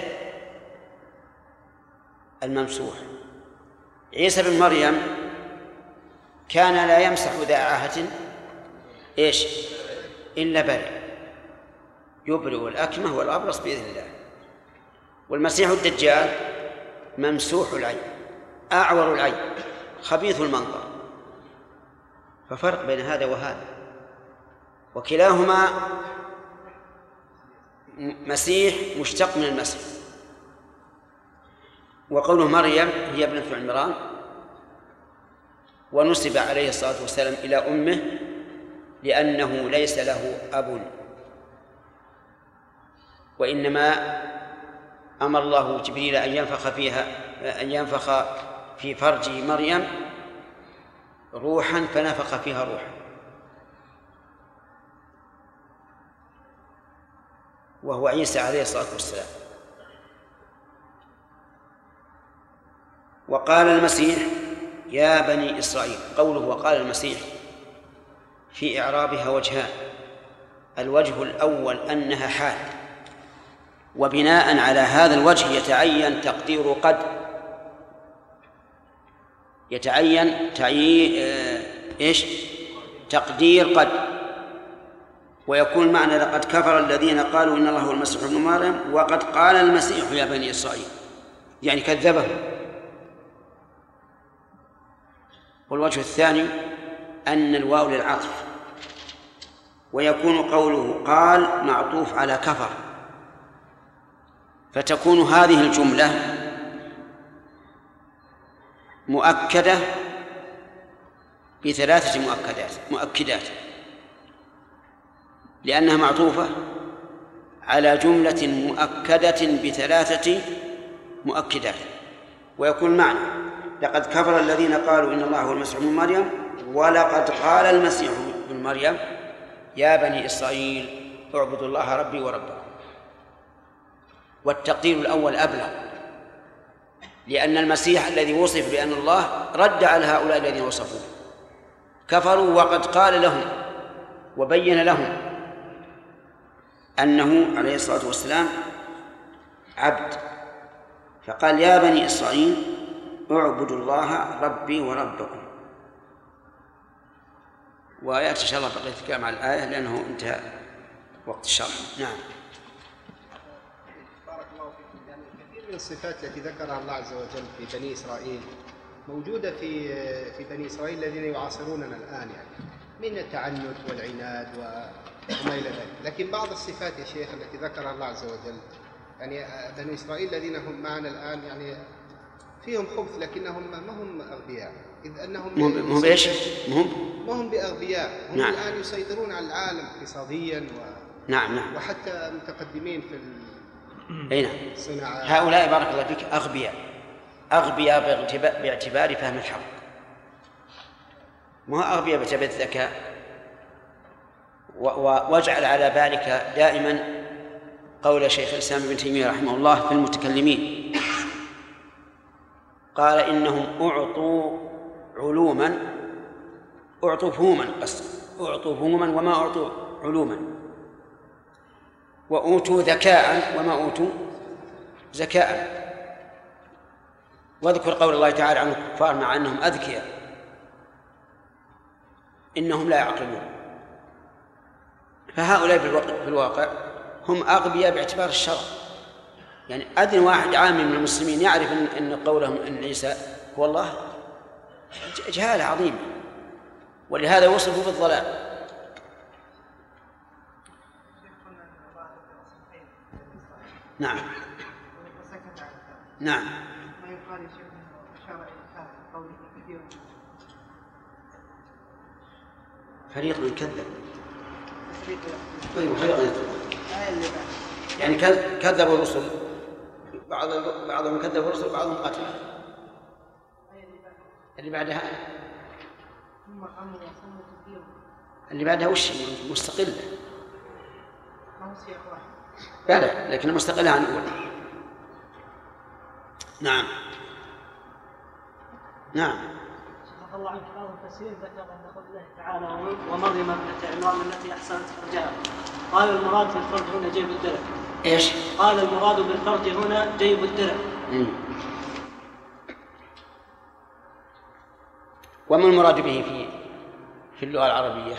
الممسوح. عيسى بن مريم كان لا يمسح ذا عاهة إيش إلا برئ، يبرئ الأكمه والأبرص بإذن الله. والمسيح الدجال ممسوح العين، أعور العين، خبيث المنظر، ففرق بين هذا وهذا، وكلاهما مسيح مشتق من المسيح. وقوله مريم هي ابنة عمران، ونسب عليه الصلاة والسلام إلى أمه لأنه ليس له أب، وإنما أمر الله جبريل أن ينفخ في فرج مريم روحا، فنفخ فيها روحا، وهو عيسى عليه الصلاة والسلام. وقال المسيح يا بني إسرائيل. قوله وقال المسيح في إعرابها وجهان: الوجه الأول أنها حال، وبناء على هذا الوجه يتعين تقدير قد، تقدير قد، ويكون معنى لقد كفر الذين قالوا إن الله هو المسيح ابن مريم وقد قال المسيح يا بني إسرائيل، يعني كذبهم. والوجه الثاني أن الواو للعطف، ويكون قوله قال معطوف على كفر، فتكون هذه الجملة مؤكدة بثلاثة مؤكدات، لأنها معطوفة على جملة مؤكدة بثلاثة مؤكدات. ويكون معنى لقد كفر الذين قالوا إن الله هو المسيح ابن مريم ولقد قال المسيح ابن مريم يا بني إسرائيل اعبدوا الله ربي وربكم. والتقدير الأول أبلغ، لأن المسيح الذي وصف بأن الله رد على هؤلاء الذين وصفوه، كفروا وقد قال لهم وبين لهم أنه عليه الصلاة والسلام عبد، فقال يا بني إسرائيل اعبدوا الله ربي وربكم. ويأتي إن شاء الله بقية الكلام على الآية لأنه انتهى وقت الشرح. نعم. بارك الله فيكم. يعني كثير من الصفات التي ذكرها الله عز وجل في بني إسرائيل موجودة في بني إسرائيل الذين يعاصروننا الآن، يعني من التعنت والعناد وما إلى ذلك. لكن بعض الصفات يا شيخ التي ذكرها الله عز وجل، يعني بني إسرائيل الذين هم معنا الآن يعني فيهم خبث لكنهم ما هم أغبياء، إذ أنهم مهم إيش؟ ما هم هم بأغبياء، هم نعم. الآن يسيطرون على العالم اقتصاديا نعم نعم. وحتى متقدمين في الصناعات. هؤلاء بارك الله فيك أغبياء باعتبار فهم الحق، ما هو أغبياء باعتبار الذكاء. واجعل على بالك دائما قول شيخ الإسلام ابن تيمية رحمه الله في المتكلمين، قال إنهم أعطوا فهوما وما أعطوا علوما، وأوتوا ذكاء وما أوتوا زكاء. واذكر قول الله تعالى عن الكفار مع أنهم أذكياء إنهم لا يعقلون. فهؤلاء في الواقع هم أغبياء باعتبار الشرع. يعني أدنى واحد عامي من المسلمين يعرف أن قولهم أن عيسى هو الله جهالة عظيمة، ولهذا وصفوا بالضلال. نعم نعم. ما يقال يا شيخ أشار إلى قوله كثير فريق كذب يعني كذبوا الرسل، بعضهم كذب الرسل وبعضهم قتل. اللي بعدها وش مستقلة؟ لا لكن مستقلة عن الأولى. نعم نعم. شرح الله عنك بعض المفسرين ذكر أن قول الله تعالى ومريم ابنة عمران التي أحصنت فرجها، قال المراد بالفرج هنا جيب الدرع. إيش؟ قال المراد بالفرج هنا جيب الدرع. وما المراد به في اللغة العربية؟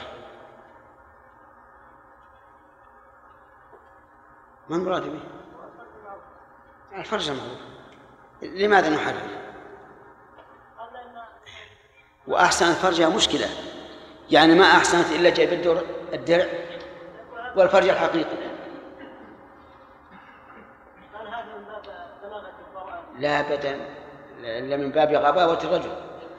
ما المراد به؟ الفرج معروف، لماذا نحرر؟ وأحسن فرجها مشكلة، يعني ما أحسنت إلا جايب الدرع والفرج الحقيقي. لا أبدا، إلا من باب غباوة الرجل.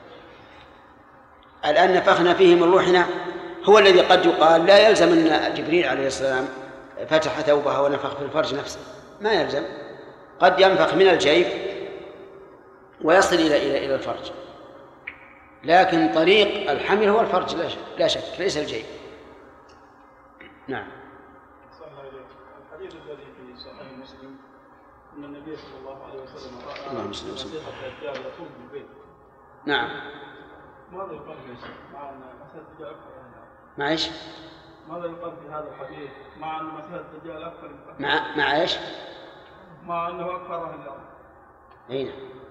الآن نفخنا فيه من روحنا، هو الذي قد يقال لا يلزم أن جبريل عليه السلام فتح ثوبها ونفخ في الفرج نفسه، ما يلزم، قد ينفخ من الجيب ويصل إلى الفرج، لكن طريق الحمل هو الفرج لا شك، ليس الجيب. نعم. الحديث الذي في صحيح مسلم أن النبي صلى الله عليه وسلم رأى مسيح الدجال يطوف بالبيت. نعم. ماذا يقال في مع أن مسيح الدجال أكثر؟ مع إيش؟ ماذا يقال في هذا الحديث مع أن مسيح الدجال أكثر؟ مع إيش؟ مع أنه أكثر أهل الأرض. أين؟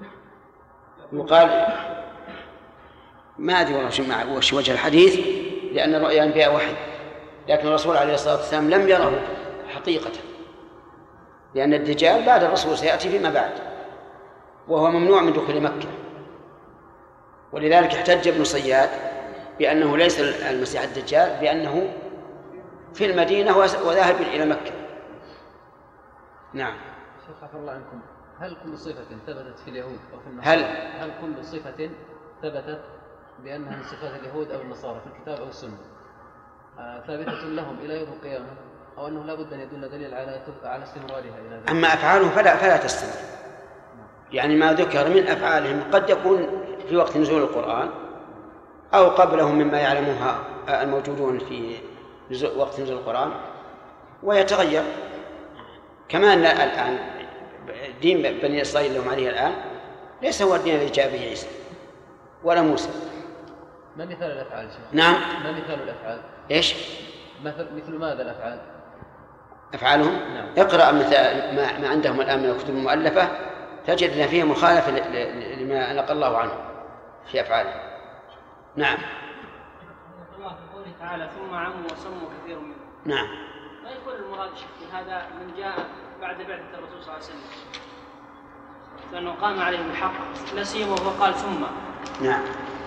يقال ما أدري والله وش وجه الحديث، لأن رؤيا الأنبياء وحي، لكن الرسول عليه الصلاة والسلام لم يره حقيقة، لأن الدجال بعد الرسول سيأتي فيما بعد، وهو ممنوع من دخول مكة. ولذلك احتج ابن صياد بأنه ليس المسيح الدجال، بأنه في المدينة وذاهب إلى مكة. نعم. شيخ عفى الله عنكم، هل كل صفة ثبتت في اليهود أو في النصارى؟ هل كل صفة ثبتت بأنها من صفات اليهود أو النصارى في الكتاب أو السنة ثابتة لهم إلى يوم القيامة، أو أنه لا بد أن يدل دليل على استمرارها إلى ذلك؟ أما أفعالهم فلا تستمر، يعني ما ذكر من أفعالهم قد يكون في وقت نزول القرآن أو قبلهم مما يعلمها الموجودون في وقت نزول القرآن، ويتغير. كما أن الآن دين بني إسرائيل لهم عليه الآن ليس هو الدين الذي جاء به عيسى ولا موسى. ما مثال الأفعال شيخ؟ نعم. ما مثال الأفعال؟ إيش؟ مثل ماذا الأفعال؟ أفعالهم؟ نعم. اقرأ ما عندهم الآن من الكتب المؤلفة تجد أن فيها مخالفة لما نقل الله عنه في أفعاله. نعم. الله في قوله تعالى ثم عموا وصموا كثير منهم. نعم. ما يكون المراد شيخ هذا من جاء بعد بعثة الرسول صلى الله عليه وسلم، لأنه قام عليهم الحق لا سيما وهو قال ثم. نعم.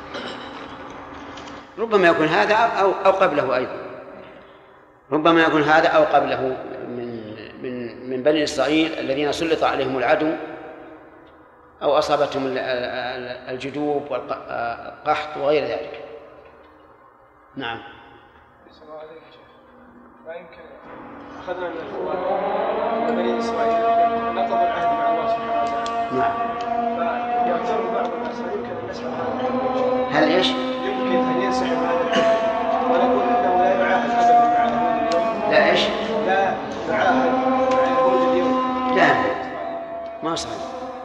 ربما يكون هذا أو قبله أيضا، ربما يكون هذا أو قبله من بني إسرائيل الذين سلط عليهم العدو أو أصابتهم الجدوب والقحط وغير ذلك. نعم. السلام عليكم يا شيخ. ما يمكن أخذنا من القرآن بني إسرائيل نقضوا العهد مع الله سبحانه وتعالى. نعم. فيعتبر بعض الناس يمكن أن نسمع هذا. هل إيش؟ يمكن أن ينسحب هذا العهد ونقول أنه لا يعاهد أبدا مع يهود اليوم. لا إيش؟ لا يعاهد مع يهود اليوم. لا ما صحيح.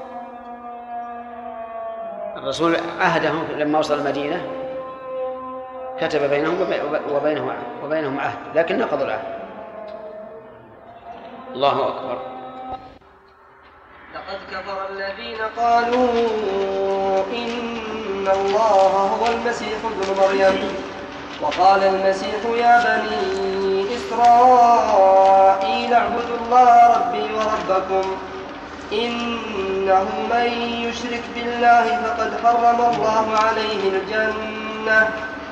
الرسول عهدهم لما وصل المدينة كتب بينهم وبينهم عهد، لكن نقضوا العهد. الله أكبر. لقد كفر الذين قالوا إن الله هو المسيح ابن مريم، وقال المسيح يا بني إسرائيل اعبدوا الله ربي وربكم إنه من يشرك بالله فقد حرم الله عليه الجنة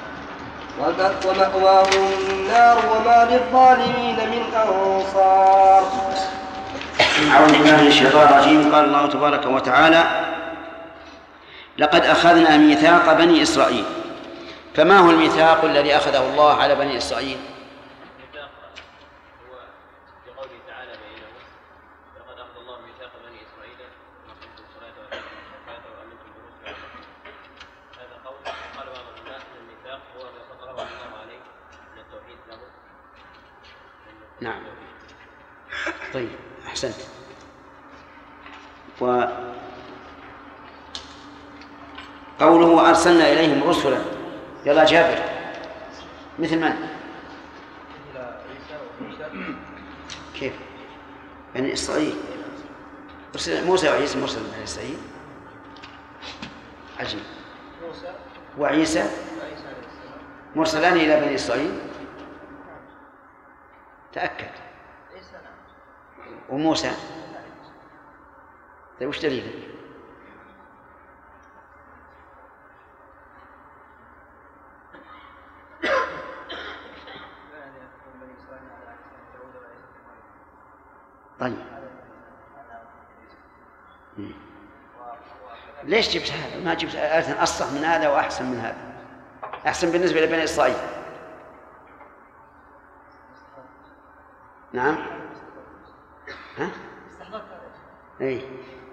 ومأواه النار وما للظالمين من أنصار. أعوذ بالله من الشيطان الرجيم. قال الله تبارك وتعالى: لقد أخذنا ميثاق بني إسرائيل. فما هو الميثاق الذي أخذه الله على بني إسرائيل؟ الميثاق هو في قوله تعالى بينه: لقد أخذ الله ميثاق بني إسرائيل وأقمتم الصلاة وآتيتم الزكاة وآمنتم برسلي. هذا قول. قال بعض العلماء أن الميثاق هو ما فطره الله عليه من التوحيد له. نعم. طيب أحسنت. وقوله أرسلنا إليهم رسلا، يلا جابر، مثل من؟ كيف؟ بني إسرائيل. موسى وعيسى مرسل بني إسرائيل. عجيب. وعيسى مرسلان إلى بني إسرائيل. تأكد. وموسى طيب وش دليله؟ طيب ليش جبت هذا؟ ما جبت آية أصح من هذا وأحسن من هذا، أحسن بالنسبة لبني إسرائيل. نعم. ها؟ اي.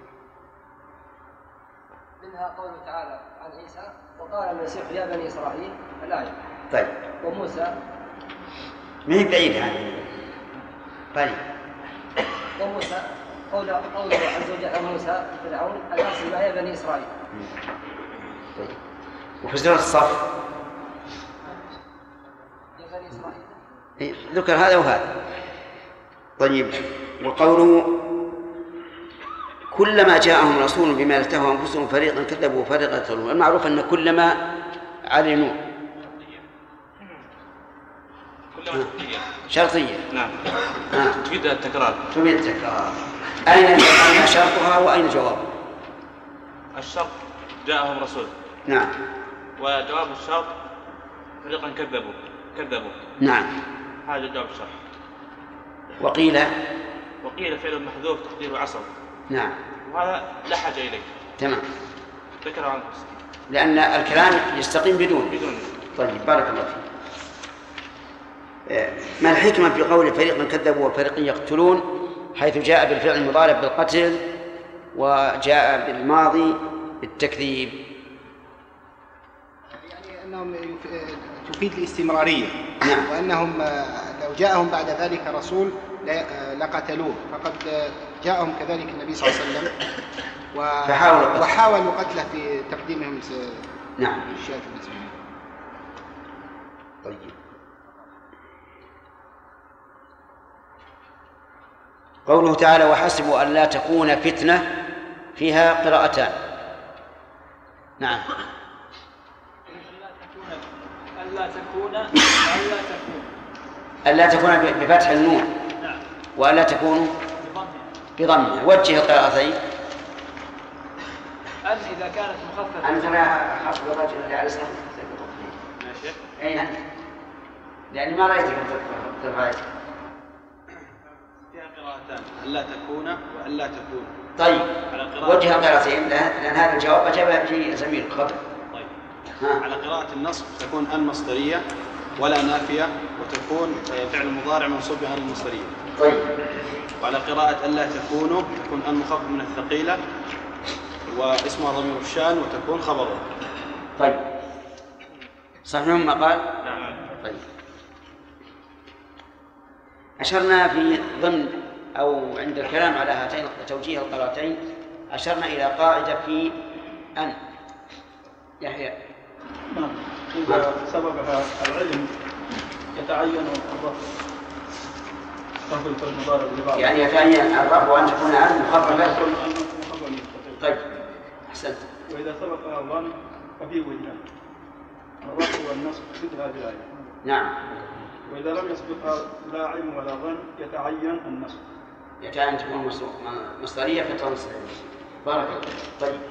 منها قوله تعالى عن عيسى: وقال المسيح يا بني إسرائيل، الآية. طيب. وموسى ما هي بعيدة عنه. طيب. وموسى قوله عز وجل عن موسى فرعون: أن أرسل معي بني إسرائيل. طيب. وفي سورة الصف يا بني إسرائيل. إيه؟ ذكر هذا وهذا. طيب. وقوله: كلما جاءهم رسول بما تهوى أنفسهم فريقا كذبوا وفريقا يقتلون. المعروف أن كلما علموا شرطية. نعم. تفيد التكرار. تفيد التكرار. أين شرطها وأين جوابها؟ الشرط جاءهم رسول. نعم. وجواب الشرط فريقا كذبوا. نعم. هذا جواب الشرط. وقيل فعل محذوف تقديره عصر. نعم. وهذا لا حاجة إليه. تمام. ذكر عنه. لأن الكلام يستقيم بدون. طيب بارك الله فيك. ما الحكمة في قول فريقا كذبوا وفريقا يقتلون، حيث جاء بالفعل المضارع بالقتل وجاء بالماضي بالتكذيب؟ يعني أنهم تفيد الاستمرارية. نعم. وأنهم لو جاءهم بعد ذلك رسول لقتلوه، فقد جاءهم كذلك النبي صلى الله عليه وسلم وحاولوا قتله في تقديمهم. نعم. الشاة المسلمين. طيب. قوله تعالى: وحسبوا أن لا تكون فتنة، فيها قراءتان. نعم. ألا تكون بفتح النون. نعم. وألا تكون بضمها. وجه القراءتين. أن إذا كانت مخففة. أنت ما حصل الرجل اللي على اسمه؟ ماشي. أي أنت؟ لأني ما رأيتك ترفعت. فيها قراءتان: ألا تكون وألا تكون. طيب. وجه القراءتين لأن هذا الجواب أجابه في زميل خطأ. طيب. على قراءة النصب تكون المصدرية ولا نافية، وتكون فعل مضارع منصوب بها المصدرية. طيب. وعلى قراءة ألا تكونوا تكون أن مخفف من الثقيلة واسمها ضمير الشان وتكون خبره. طيب صحيح ما قال؟ نعم. طيب أشرنا في ضمن أو عند الكلام على هاتين توجيه القراءتين أشرنا إلى قاعدة في أن يحيى. نعم. إذا سببها العلم يتعين الرفع. يعني يتعين الرفع وأن تكون أن مخففة. طيب أحسنت. وإذا سبقها الظن ففي وجهان، الرفع والنصب مثل هذه الآية. نعم. وإذا لم يسبقها لا علم ولا ظن يتعين النصب. يتعين تكون مصدرية فتنصب. بارك الله. طيب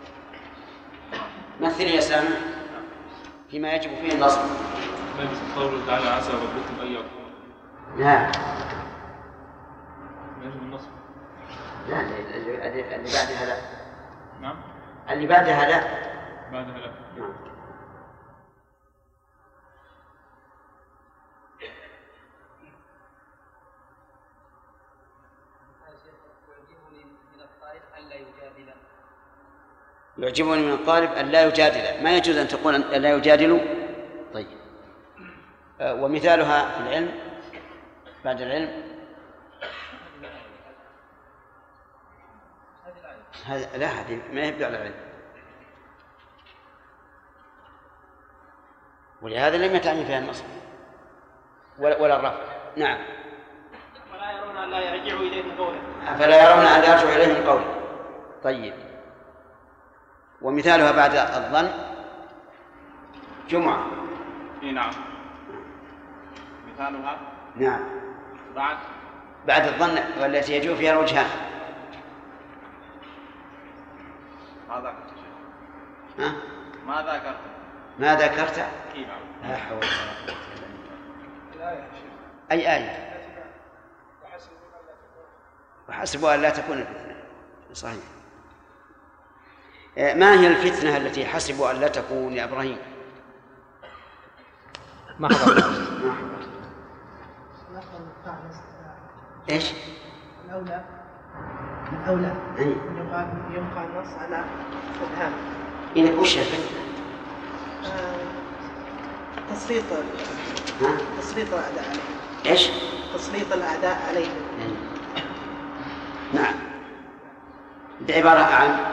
مثل يا سامع فيما يجب فيه النصب. قوله تعالى عسى ربكم أن يغفر. نعم. يجب النصب. لا اللي بعدها لا. نعم. اللي بعدها لا. بعدها لا. نعم. يعجبني من الطالب أن لا يجادل، ما يجوز أن تقول أن لا يجادل. طيب ومثالها في العلم بعد العلم هذا لا، هذه ما يبدأ على العلم، ولهذا لم يتعني فيها النصب ولا الرفع. نعم. فلا يرون أن لا يرجعوا إليه من قوله. فلا يرون أن لا يرجعوا إليه من قوله. طيب ومثالها بعد الظن جمعة. نعم. مثالها نعم بعد الظن والتي يجوز فيها الوجهان. ما ذكرت شيء. ها؟ ما ذكرت؟ لا حول ولا قوة إلا بالله. أي آية؟ وحسبوا أن لا تكون الفتنة. صحيح. ما هي الفتنة التي حسبوا أن لا تكون يا إبراهيم؟ ما حضرت. إيش؟ الأولى أن يبقى النص على استدهام. إذا وش الفتنة؟ تسليط الأعداء عليه. إيش؟ تسليط الأعداء عليه. نعم. عبارة عن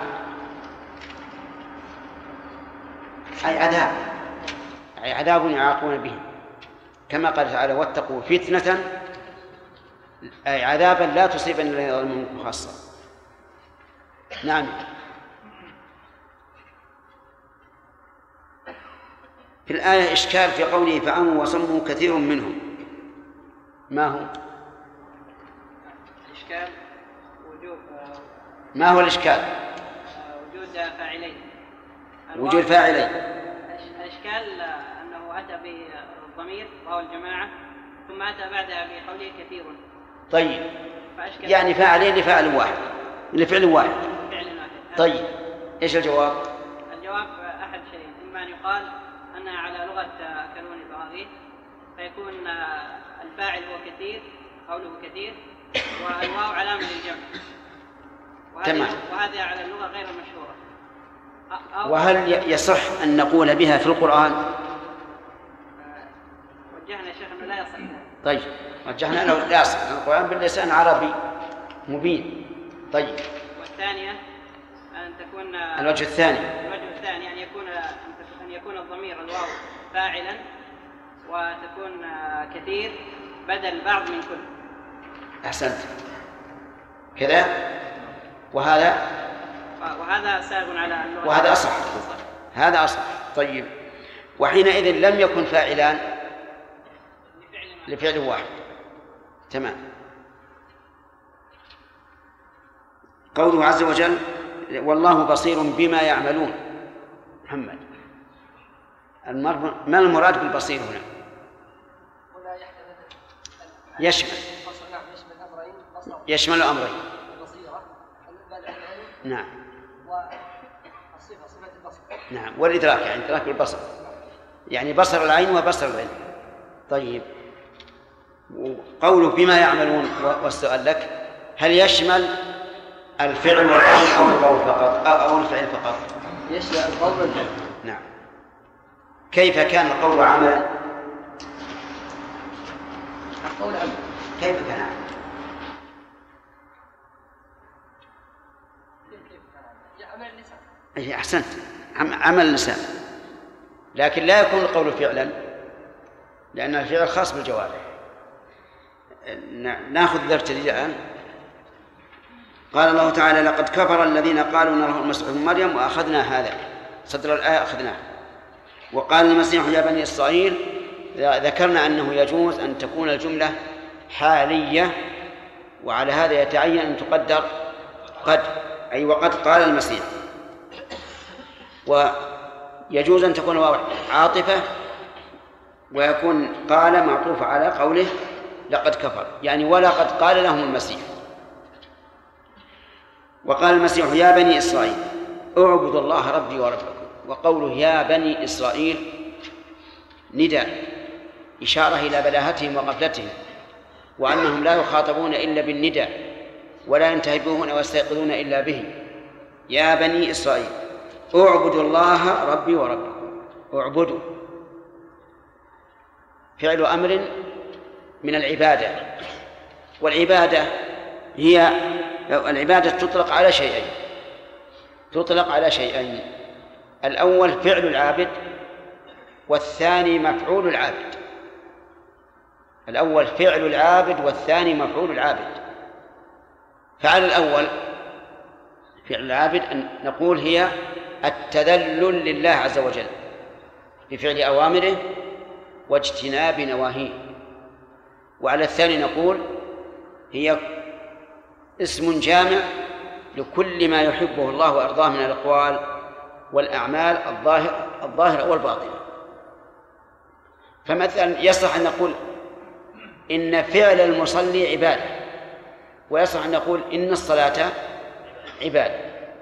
أي عذاب يعاقبون به، كما قال تعالى واتقوا فتنة، أي عذابا لا تصيبن الذين ظلموا منكم خاصة. نعم. في الآية إشكال في قوله فعموا وصموا كثير منهم، ما هو؟ الإشكال وجود. ما هو الإشكال؟ وجود فاعلين. وجود فاعلين. الإشكال أنه أتى بالضمير وهو الجماعة، ثم أتى بعدها بقوله كثير. طيب يعني فاعلين لفعل واحد. طيب إيش الجواب؟ الجواب أحد شيئين، إما أن يقال أنها على لغة كانون البراغيث فيكون الفاعل هو كثير، قوله كثير، والواو علامة للجمع، وهذا على اللغة غير المشهورة. وهل يصح أن نقول بها في القرآن؟ وجهنا يا شيخ أنه لا يصح. طيب وجهنا أنه لا يصح، القرآن باللسان عربي مبين. طيب والثانية أن تكون الوجه الثاني أن يكون الضمير الواو فاعلا، وتكون كثير بدل بعض من كل. أحسنت كذا. وهذا سائغ على اللغة، وهذا أصح. هذا أصح. طيب وحينئذ لم يكن فاعلان لفعل واحد. تمام. قوله عز وجل والله بصير بما يعملون. محمد ما المراد بالبصير هنا؟ يشمل أمرين. نعم. والصفة صفة البصر. نعم والإدراك يعني إدراك البصر، يعني بصر العين وبصر العلم. طيب، قوله بما يعملون والسؤال لك، هل يشمل الفعل والقول أو القول فقط أو الفعل فقط؟ يشمل القول والفعل. نعم. كيف كان القول عملا؟ القول عمل. كيف كان عملا؟ أي أحسنت، عمل اللسان، لكن لا يكون القول فعلا لأن الفعل خاص بالجوارح. نأخذ درس جديد الآن. قال الله تعالى: لقد كفر الذين قالوا إن الله المسيح ابن مريم وأخذنا هذا، صدر الآية أخذناه. وقال المسيح يا بني إسرائيل، ذكرنا أنه يجوز أن تكون الجملة حالية، وعلى هذا يتعين أن تقدر قد، أي وقد قال المسيح. ويجوز أن تكون عاطفة ويكون قال معطوف على قوله لقد كفر، يعني ولقد قال لهم المسيح. وقال المسيح يا بني إسرائيل اعبدوا الله ربي وربكم. وقوله يا بني إسرائيل نداء إشارة إلى بلاهتهم وغفلتهم، وأنهم لا يخاطبون إلا بالنداء ولا ينتهبون ويستيقظون إلا به. يا بني إسرائيل اعبدوا الله ربي وربكم. اعبدوا فعل أمر من العبادة، والعبادة هي العبادة تطلق على شيئين، الأول فعل العابد، والثاني مفعول العابد. الأول فعل العابد والثاني مفعول العابد. فعل الأول فعل العابد أن نقول هي التذلل لله عز وجل بفعل أوامره واجتناب نواهيه. وعلى الثاني نقول هي اسم جامع لكل ما يحبه الله وأرضاه من الأقوال والأعمال الظاهرة والباطنة. فمثلا يصح أن نقول إن فعل المصلي عبادة، ويصح أن نقول إن الصلاة عبادة.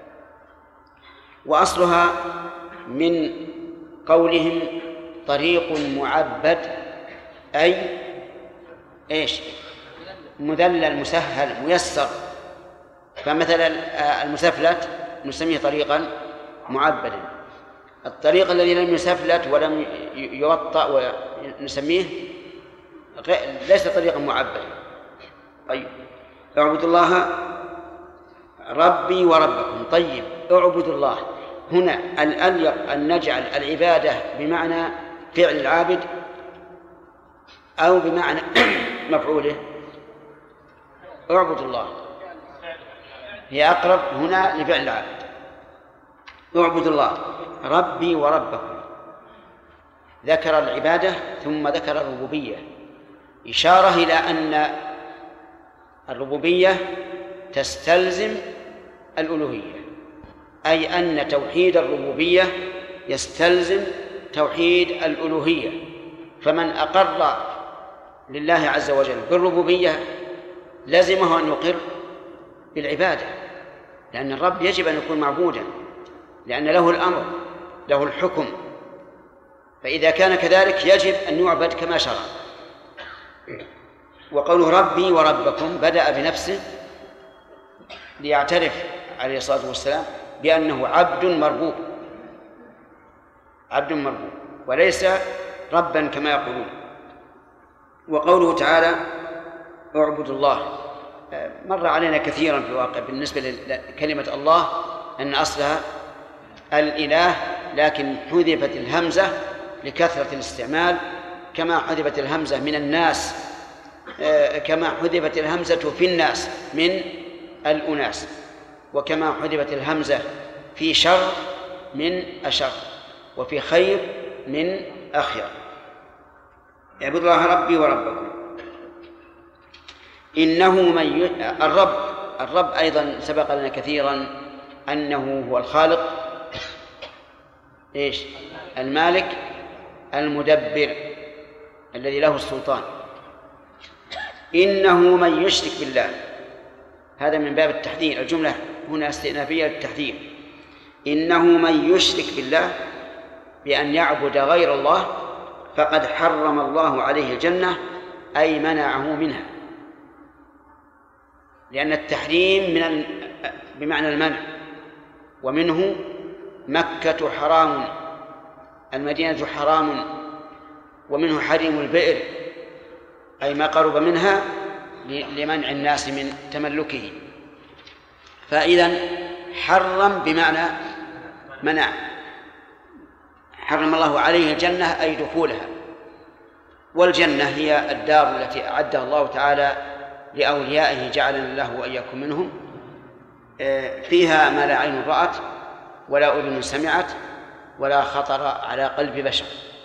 وأصلها من قولهم طريق معبد، أي إيش؟ مذلل مسهل ميسر. فمثلا المسفلت نسميه طريقا معبدا، الطريق الذي لم يسفلت ولم يوطأ ونسميه ليس طريقا معبدا. طيب، اعبدوا الله ربي وربكم. طيب، اعبدوا الله هنا الأليق أن نجعل العبادة بمعنى فعل العابد أو بمعنى مفعوله؟ اعبدوا الله هي أقرب هنا لفعل العابد. اعبدوا الله ربي وربكم، ذكر العبادة ثم ذكر الربوبية، إشارة إلى أن الربوبية تستلزم الألوهية، أي أن توحيد الربوبية يستلزم توحيد الألوهية. فمن أقر لله عز وجل بالربوبية لازمه أن يقر بالعبادة، لأن الرب يجب أن يكون معبودا، لأن له الأمر له الحكم. فإذا كان كذلك يجب أن يعبد كما شرع. وقوله ربي وربكم بدأ بنفسه ليعترف عليه الصلاة والسلام بأنه عبد مربوب، عبد مربوب وليس ربا كما يقولون. وقوله تعالى اعبدوا الله مر علينا كثيرا في الواقع بالنسبة لكلمة الله أن أصلها الإله، لكن حذفت الهمزة لكثرة الاستعمال، كما حذفت الهمزة من الناس، كما حذفت الهمزة في الناس من الأناس، وكما حذفت الهمزة في شر من أشر، وفي خير من أخير. اعبدوا الله ربي وربكم. إنه من الرب أيضا سبق لنا كثيرا أنه هو الخالق، إيش؟ المالك المدبر الذي له السلطان. إنه من يشرك بالله، هذا من باب التحذير، الجملة هنا استئنافية للتحذير. إنه من يشرك بالله بأن يعبد غير الله فقد حرم الله عليه الجنة أي منعه منها، لأن التحريم بمعنى المنع، ومنه مكة حرام، المدينة حرام، ومنه حريم البئر أي ما قرب منها لمنع الناس من تملكه. فإذا حرم بمعنى منع، حرم الله عليه الجنة أي دخولها. والجنة هي الدار التي أعدها الله تعالى لأوليائه جعلنا الله وإياكم منهم، فيها ما لا عين رأت ولا أذن سمعت ولا خطر على قلب بشر.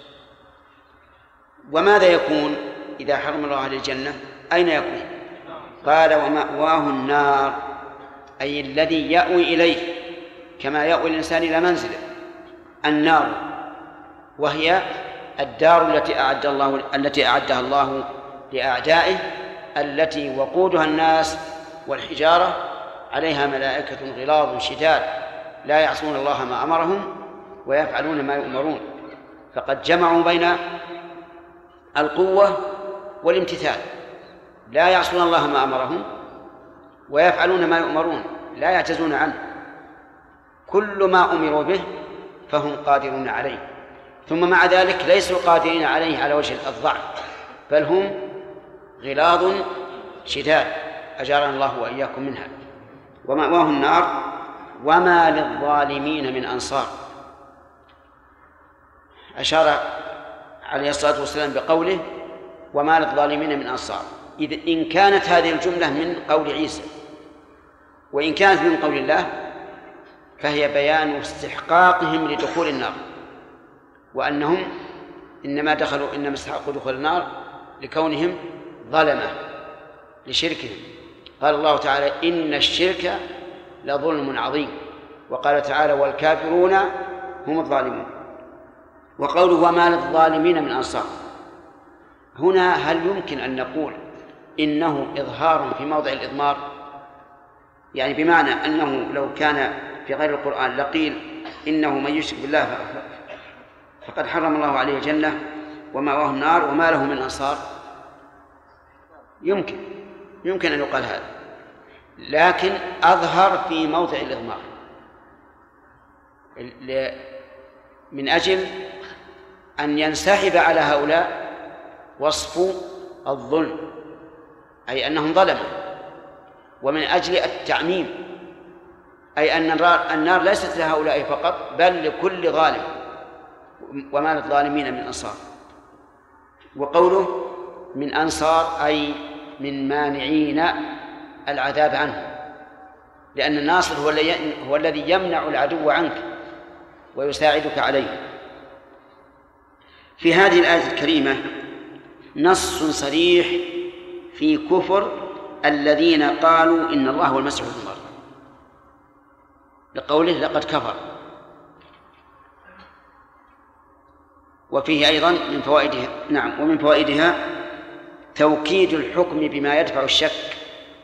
وماذا يكون إذا حرم الله عليه الجنة؟ أين يكون؟ قال ومأواه النار، أي الذي يأوي إليه كما يأوي الإنسان إلى منزله النار، وهي الدار التي أعدها الله لأعدائه، التي وقودها الناس والحجارة، عليها ملائكة غلاظ شداد لا يعصون الله ما أمرهم ويفعلون ما يؤمرون. فقد جمعوا بين القوة والامتثال، لا يعصون الله ما أمرهم ويفعلون ما يؤمرون، لا يعتزون عنه، كل ما أمروا به فهم قادرون عليه، ثم مع ذلك ليسوا قادرين عليه على وجه الضعف، بل هم غلاظ شداد أجارنا الله وإياكم منها. ومأواه النار وما للظالمين من أنصار. أشار عليه الصلاة والسلام بقوله وما للظالمين من أنصار، إن كانت هذه الجملة من قول عيسى، وإن كانت من قول الله فهي بيان استحقاقهم لدخول النار، وأنهم إنما استحقوا دخول النار لكونهم ظلمة لشركهم. قال الله تعالى إن الشرك لظلم عظيم، وقال تعالى والكافرون هم الظالمون. وقوله وما للظالمين من أنصار، هنا هل يمكن أن نقول إنه إظهار في موضع الإضمار؟ يعني بمعنى أنه لو كان في غير القرآن لقيل إنه من يشرك بالله فقد حرم الله عليه الجنة ومأواه النار وما له من أنصار. يمكن أن يقال هذا، لكن أظهر في موضع الإضمار من أجل أن ينسحب على هؤلاء وصف الظلم، أي أنهم ظلموا، ومن أجل التعميم، أي أن النار ليست لهؤلاء فقط بل لكل ظالم، وما للظالمين من أنصار. وقوله من أنصار أي من مانعين العذاب عنه، لأن الناصر هو الذي يمنع العدو عنك ويساعدك عليه. في هذه الآية الكريمة نص صريح في كفر الذين قالوا إن الله هو المسيح ابن مريم، لقوله لقد كفر. وفيه أيضا من فوائدها ومن فوائدها توكيد الحكم بما يدفع الشك،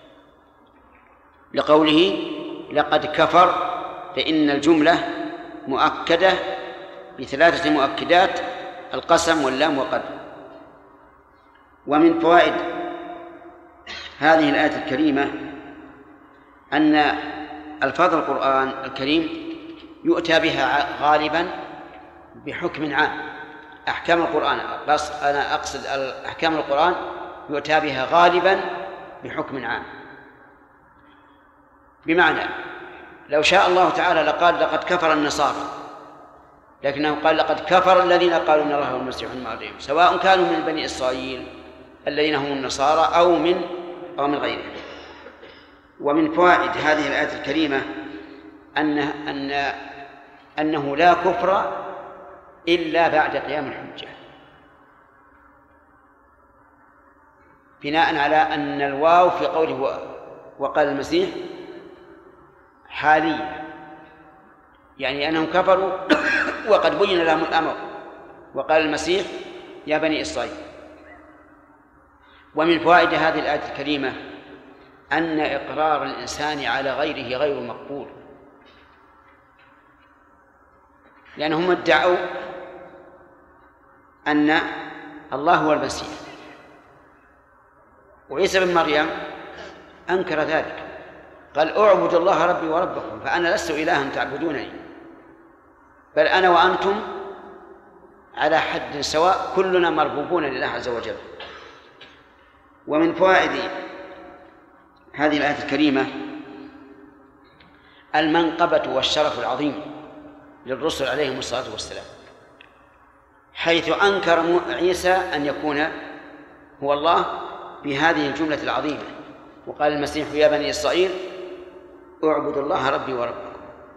لقوله لقد كفر، فإن الجملة مؤكدة بثلاثة مؤكدات: القسم واللام وقد. ومن فوائد هذه الآية الكريمة أن ألفاظ القرآن الكريم يؤتى بها غالبا بحكم عام. أحكام القرآن، أنا أقصد أحكام القرآن يؤتى بها غالبا بحكم عام، بمعنى لو شاء الله تعالى لقال لقد كفر النصارى، لكنه قال لقد كفر الذين قالوا إن الله هو المسيح ابن مريم، سواء كانوا من بني إسرائيل الذين هم النصارى أو من غيرهم. ومن فوائد هذه الآية الكريمة أنه لا كفر إلا بعد قيام الحجة، بناء على أن الواو في قوله وقال المسيح حالية، يعني أنهم كفروا وقد بين لهم الأمر، وقال المسيح يا بني إسرائيل. ومن فوائد هذه الآية الكريمة أن إقرار الإنسان على غيره غير مقبول، لأنهم ادعوا أن الله هو المسيح. وعيسى بن مريم أنكر ذلك، قال أعبد الله ربي وربكم، فأنا لست إلها تعبدونني، بل أنا وأنتم على حد سواء، كلنا مربوبون لله عز وجل. ومن فوائد هذه الآية الكريمة المنقبة والشرف العظيم للرسل عليهم الصلاة والسلام، حيث أنكر عيسى أن يكون هو الله بهذه الجملة العظيمة، وقال المسيح يا بني إسرائيل اعبدوا الله ربي وربكم.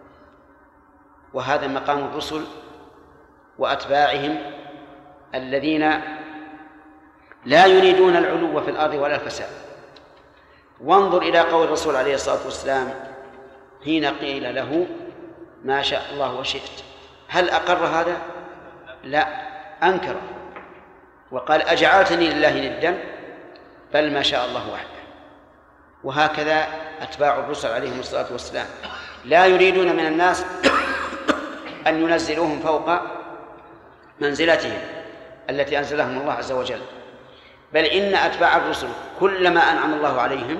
وهذا مقام الرسل وأتباعهم الذين لا يريدون العلو في الأرض ولا الفساد. وانظر إلى قول الرسول عليه الصلاة والسلام حين قيل له ما شاء الله وشئت، هل أقر هذا؟ لا، أنكر وقال أجعلتني لله ندا، بل ما شاء الله وحده. وهكذا أتباع الرسل عليهم الصلاة والسلام لا يريدون من الناس أن ينزلوهم فوق منزلتهم التي أنزلهم الله عز وجل، بل إن أتباع الرسل كلما أنعم الله عليهم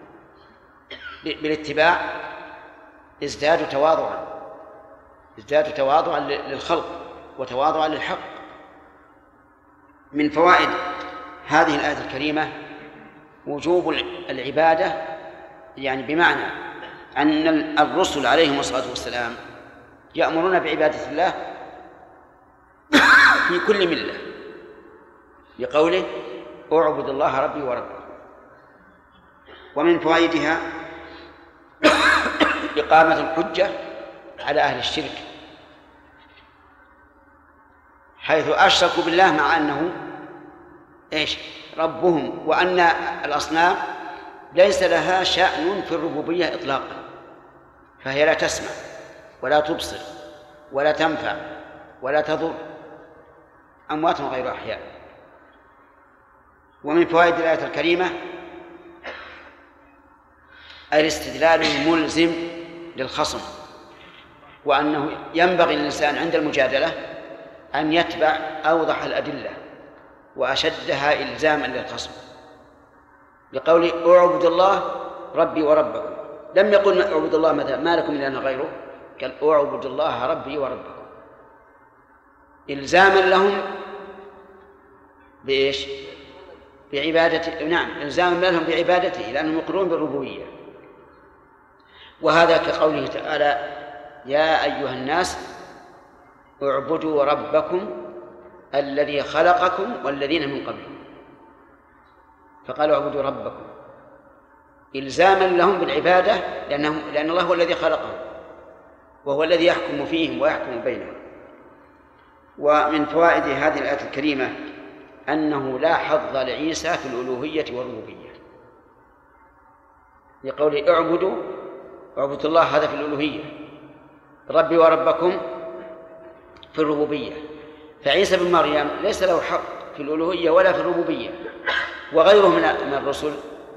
بالاتباع ازدادوا تواضعا للخلق وتواضعا للحق. من فوائد هذه الآية الكريمة وجوب العبادة، يعني بمعنى أن الرسل عليهم الصلاة والسلام يأمرون بعبادة الله في كل ملة، لقوله اعبد الله ربي وربكم. ومن فوائدها إقامة الحجة على أهل الشرك، حيث أشركوا بالله مع أنه ربهم، وأن الأصنام ليس لها شأن في الربوبية إطلاقا، فهي لا تسمع ولا تبصر ولا تنفع ولا تضر، أموات غير أحياء. ومن فوائد الآية الكريمة الاستدلال الملزم للخصم، وأنه ينبغي للإنسان عند المجادلة أن يتبع أوضح الأدلة وأشدها إلزاما للخصم، لقوله اعبد الله ربي وربكم. لم يقل اعبد الله مثلا ما لكم من إله غيره، قال اعبد الله ربي وربكم، إلزاما لهم بإيش؟ بعبادته. نعم، إلزاما لهم بعبادته لأنهم يقرون بالربوبية. وهذا كقوله تعالى يا أيها الناس اعبدوا ربكم الذي خلقكم والذين من قبلكم، فقالوا اعبدوا ربكم إلزاما لهم بالعبادة، لأن الله هو الذي خلقهم وهو الذي يحكم فيهم ويحكم بينهم. ومن فوائد هذه الآية الكريمة أنه لا حظ لعيسى في الألوهية والربوبية، لقوله اعبدوا الله، هذا في الألوهية، ربي وربكم في الربوبية. فعيسى بن مريم ليس له حق في الألوهية ولا في الربوبية، وغيره من الرسل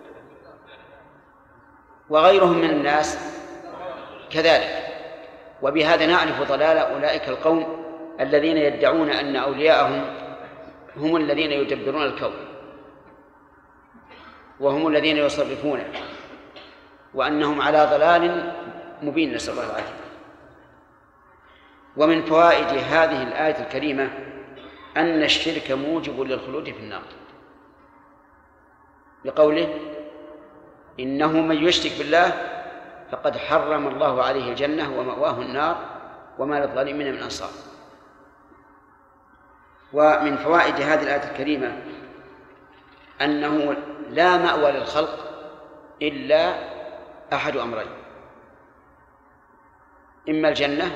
وغيرهم من الناس كذلك. وبهذا نعرف ضلال أولئك القوم الذين يدعون أن أولياءهم هم الذين يدبرون الكون وهم الذين يصرفونه، وأنهم على ضلال مبين، نسأل الله العافية. ومن فوائد هذه الآية الكريمة أن الشرك موجب للخلود في النار، لقوله إنه من يشرك بالله فقد حرم الله عليه الجنة ومأواه النار وما للظالمين من أنصار. ومن فوائد هذه الآية الكريمة أنه لا مأوى للخلق إلا أحد أمرين، إما الجنة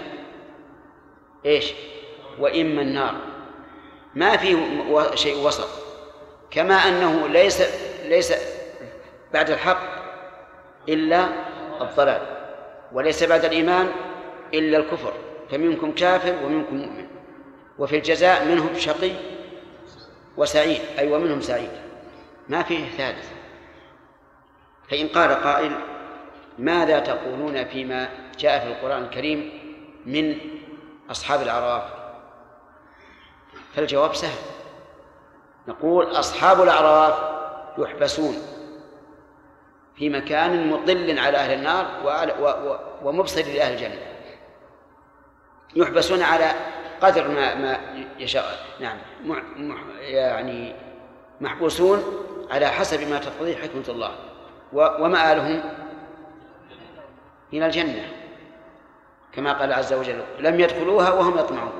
وإما النار، ما في شيء وسط. كما أنه ليس بعد الحق إلا الضلال، وليس بعد الإيمان إلا الكفر، فمنكم كافر ومنكم مؤمن، وفي الجزاء منهم شقي وسعيد، أي ومنهم سعيد، ما فيه ثالث. فإن قال قائل ماذا تقولون فيما جاء في القرآن الكريم من أصحاب الأعراف؟ فالجواب سهل، نقول أصحاب الأعراف يحبسون في مكان مطل على أهل النار ومبصر لأهل الجنة، يحبسون على قدر ما يشاء، نعم، يعني محبوسون على حسب ما تقتضيه حكمة الله، ومآلهم إلى الجنة كما قال عز وجل: لم يدخلوها وهم يطمعون.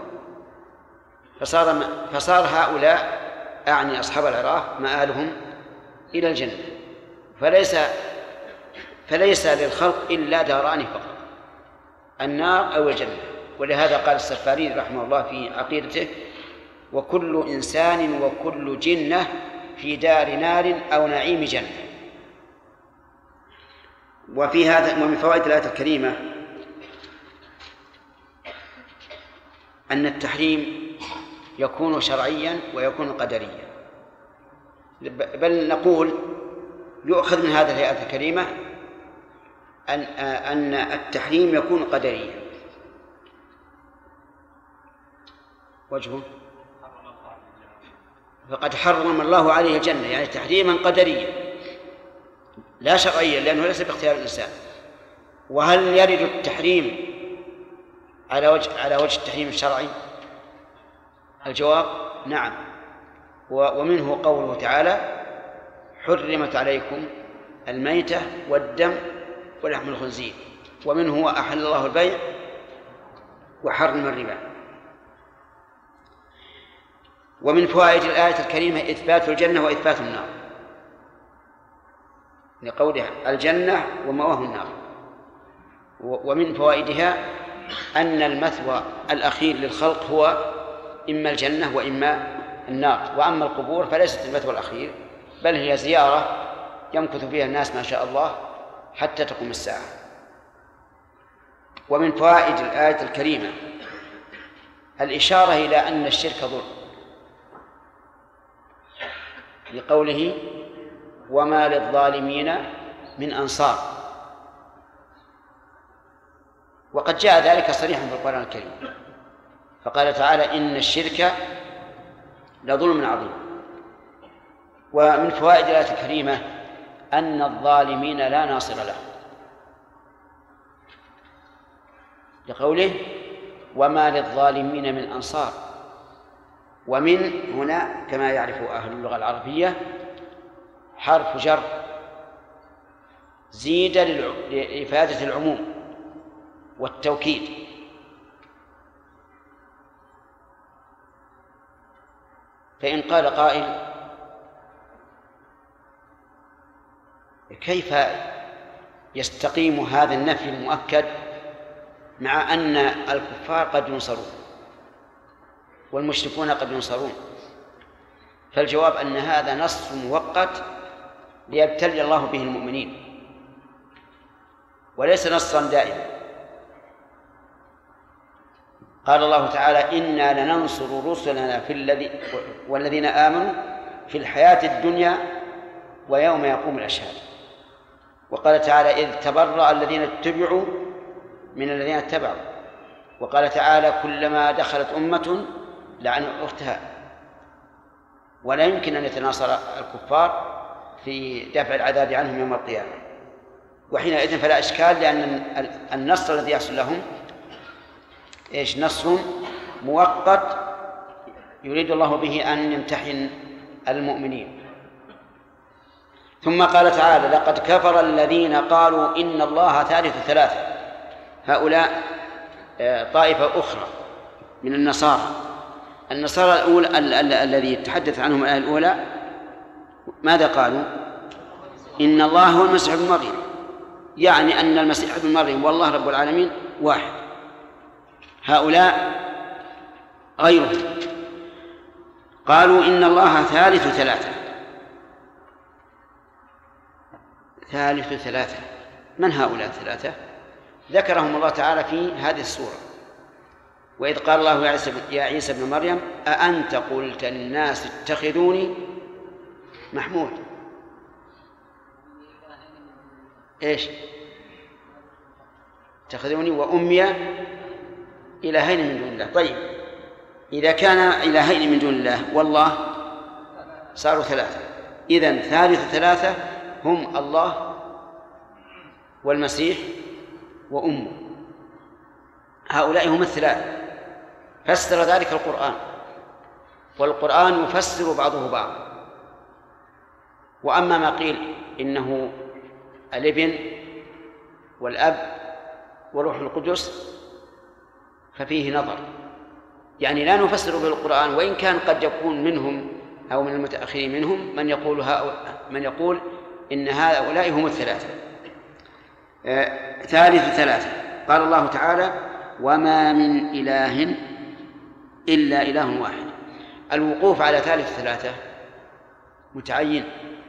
فصار هؤلاء، أعني أصحاب الأعراف، مآلهم إلى الجنة، فليس للخلق إلا داران فقط، النار أو الجنة. ولهذا قال السفاري رحمه الله في عقيدته: وكل إنسان وكل جنة في دار نار أو نعيم جنة. وفي هذا ومن فوائد الآية الكريمة أن التحريم يكون شرعيا ويكون قدريا، بل نقول يؤخذ من هذه الآية الكريمة أن التحريم يكون قدريا. وجهه: فقد حرم الله عليه الجنة، يعني تحريما قدريا لا شرعيا، لأنه ليس باختيار الإنسان. وهل يرد التحريم على وجه التحريم الشرعي؟ الجواب: نعم. ومنه قوله تعالى: حرمت عليكم الميتة والدم ولحم الخنزير. ومنه: وأحل الله البيع وحرم الربا. ومن فوائد الآية الكريمة إثبات الجنة وإثبات النار، لقولها: الجنة ومأواه النار. ومن فوائدها أن المثوى الأخير للخلق هو إما الجنة وإما النار، وأما القبور فليست المثوى الأخير، بل هي زيارة يمكث فيها الناس ما شاء الله حتى تقوم الساعة. ومن فوائد الآية الكريمة الإشارة إلى أن الشرك ظلم، لقوله: وما للظالمين من أنصار. وقد جاء ذلك صريحا في القرآن الكريم، فقال تعالى: إن الشرك لظلم عظيم. ومن فوائد الآية الكريمة أن الظالمين لا ناصر لهم، لقوله: وما للظالمين من أنصار. ومن هنا كما يعرف أهل اللغة العربية حرف جر زيد لإفادة العموم والتوكيد، فإن قال قائل: كيف يستقيم هذا النفي المؤكد مع أن الكفار قد ينصرون والمشركون قد ينصرون؟ فالجواب أن هذا نص مؤقت ليبتلي الله به المؤمنين، وليس نصا دائما. قال الله تعالى: إنا لننصر رسلنا والذين آمنوا في الحياة الدنيا ويوم يقوم الأشهاد. وقال تعالى: إذ تبرأ الذين اتبعوا من الذين اتبعوا. وقال تعالى: كلما دخلت أمة لعنوا أختها. ولا يمكن أن يتناصر الكفار في دفع العذاب عنهم يوم القيامة، وحينئذ فلا إشكال، لأن النصر الذي يحصل لهم نصر مؤقت يريد الله به أن يمتحن المؤمنين. ثم قال تعالى: لقد كفر الذين قالوا إن الله ثالث ثلاثة. هؤلاء طائفة أخرى من النصارى الأولى الذي تحدث عنهم الآية الأولى، ماذا قالوا؟ إن الله هو المسيح ابن مريم، يعني أن المسيح ابن مريم والله رب العالمين واحد. هؤلاء غيرهم قالوا إن الله ثالث ثلاثة. ثالث ثلاثة، من هؤلاء الثلاثة؟ ذكرهم الله تعالى في هذه السورة: وإذ قال الله يا عيسى ابن مريم أأنت قلت للناس اتخذوني محمود اتخذوني وأمي إلهين من دون الله. طيب، إذا كان إلهين من دون الله والله صاروا ثلاثة. إذن ثالث ثلاثة هم الله والمسيح وأمه، هؤلاء هم الثلاثة. فسر ذلك القرآن، والقرآن يفسر بعضه بعضا. وأما ما قيل إنه الابن والأب وروح القدس ففيه نظر، يعني لا نفسر بالقرآن، وإن كان قد يكون منهم أو من المتأخرين منهم من يقول إن هؤلاء هم الثلاثة. ثالث ثلاثة قال الله تعالى: وما من إله إلا إله واحد. الوقوف على ثالث ثلاثة متعين.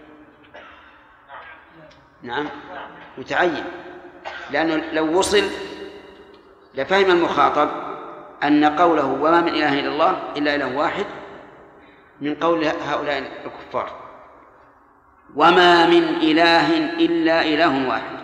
نعم متعين، لأنه لو وصل لفهم المخاطب أن قوله وما من إله إلا الله إلا إله واحد من قول هؤلاء الكفار، وما من إله إلا إله واحد،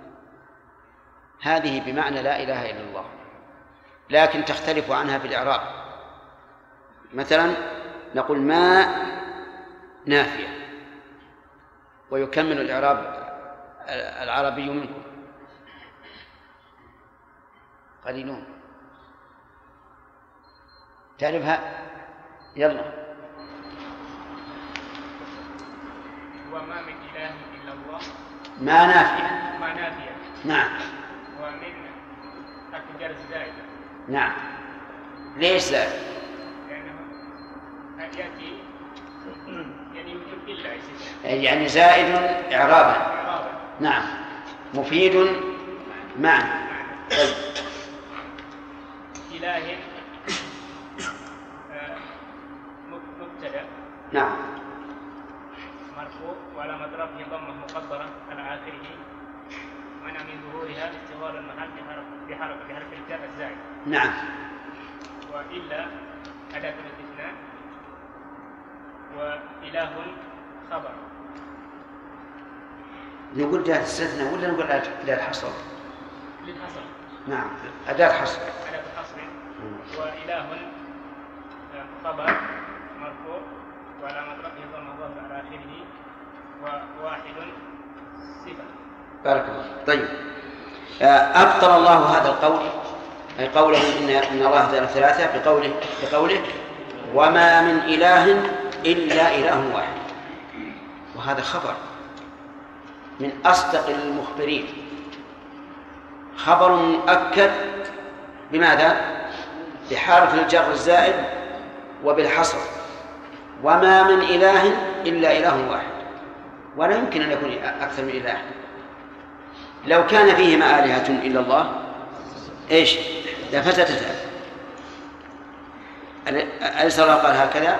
هذه بمعنى لا إله إلا الله، لكن تختلف عنها في الإعراب. مثلا نقول ما نافية، ويكمل الإعراب العربي منكم قليلون. تعرفها؟ يلا. وما من إله إلا الله. ما نافية. ما نافية. نعم. ومن أكجر زائد. نعم. ليش زائد؟ لأنه يأتي يعني يمكن إلا يعني زائد إعرابا. نعم. مفيد معنى. إله مبتدأ. نعم. مرفوع وعلامة رفعه ضمة مقدرة على آخره منع من ظهورها استغلال المحل بحرف الجر الزائد. نعم. وإلا أداة الاستثناء، وإله خبر. نقول أداة استثناء ولا نقول أداة حصر؟ للحصر. نعم أداة حصر. أداة حصر. وإله خبر مرفوع وعلامة رفعه ضمة ظاهرة على آخره، وواحد صفة. بارك الله. طيب، أبطل الله هذا القول، أي قوله إن الله ثلاثة بقوله وما من إله إلا إله واحد، وهذا خبر من أصدق المخبرين، خبر مؤكد بماذا؟ بحرف الجر الزائد وبالحصر، وما من إله إلا إله واحد، ولا يمكن أن يكون أكثر من إله. لو كان فيهما آلهة إلا الله إيش؟ لفسدتا. أليس الله قال هكذا؟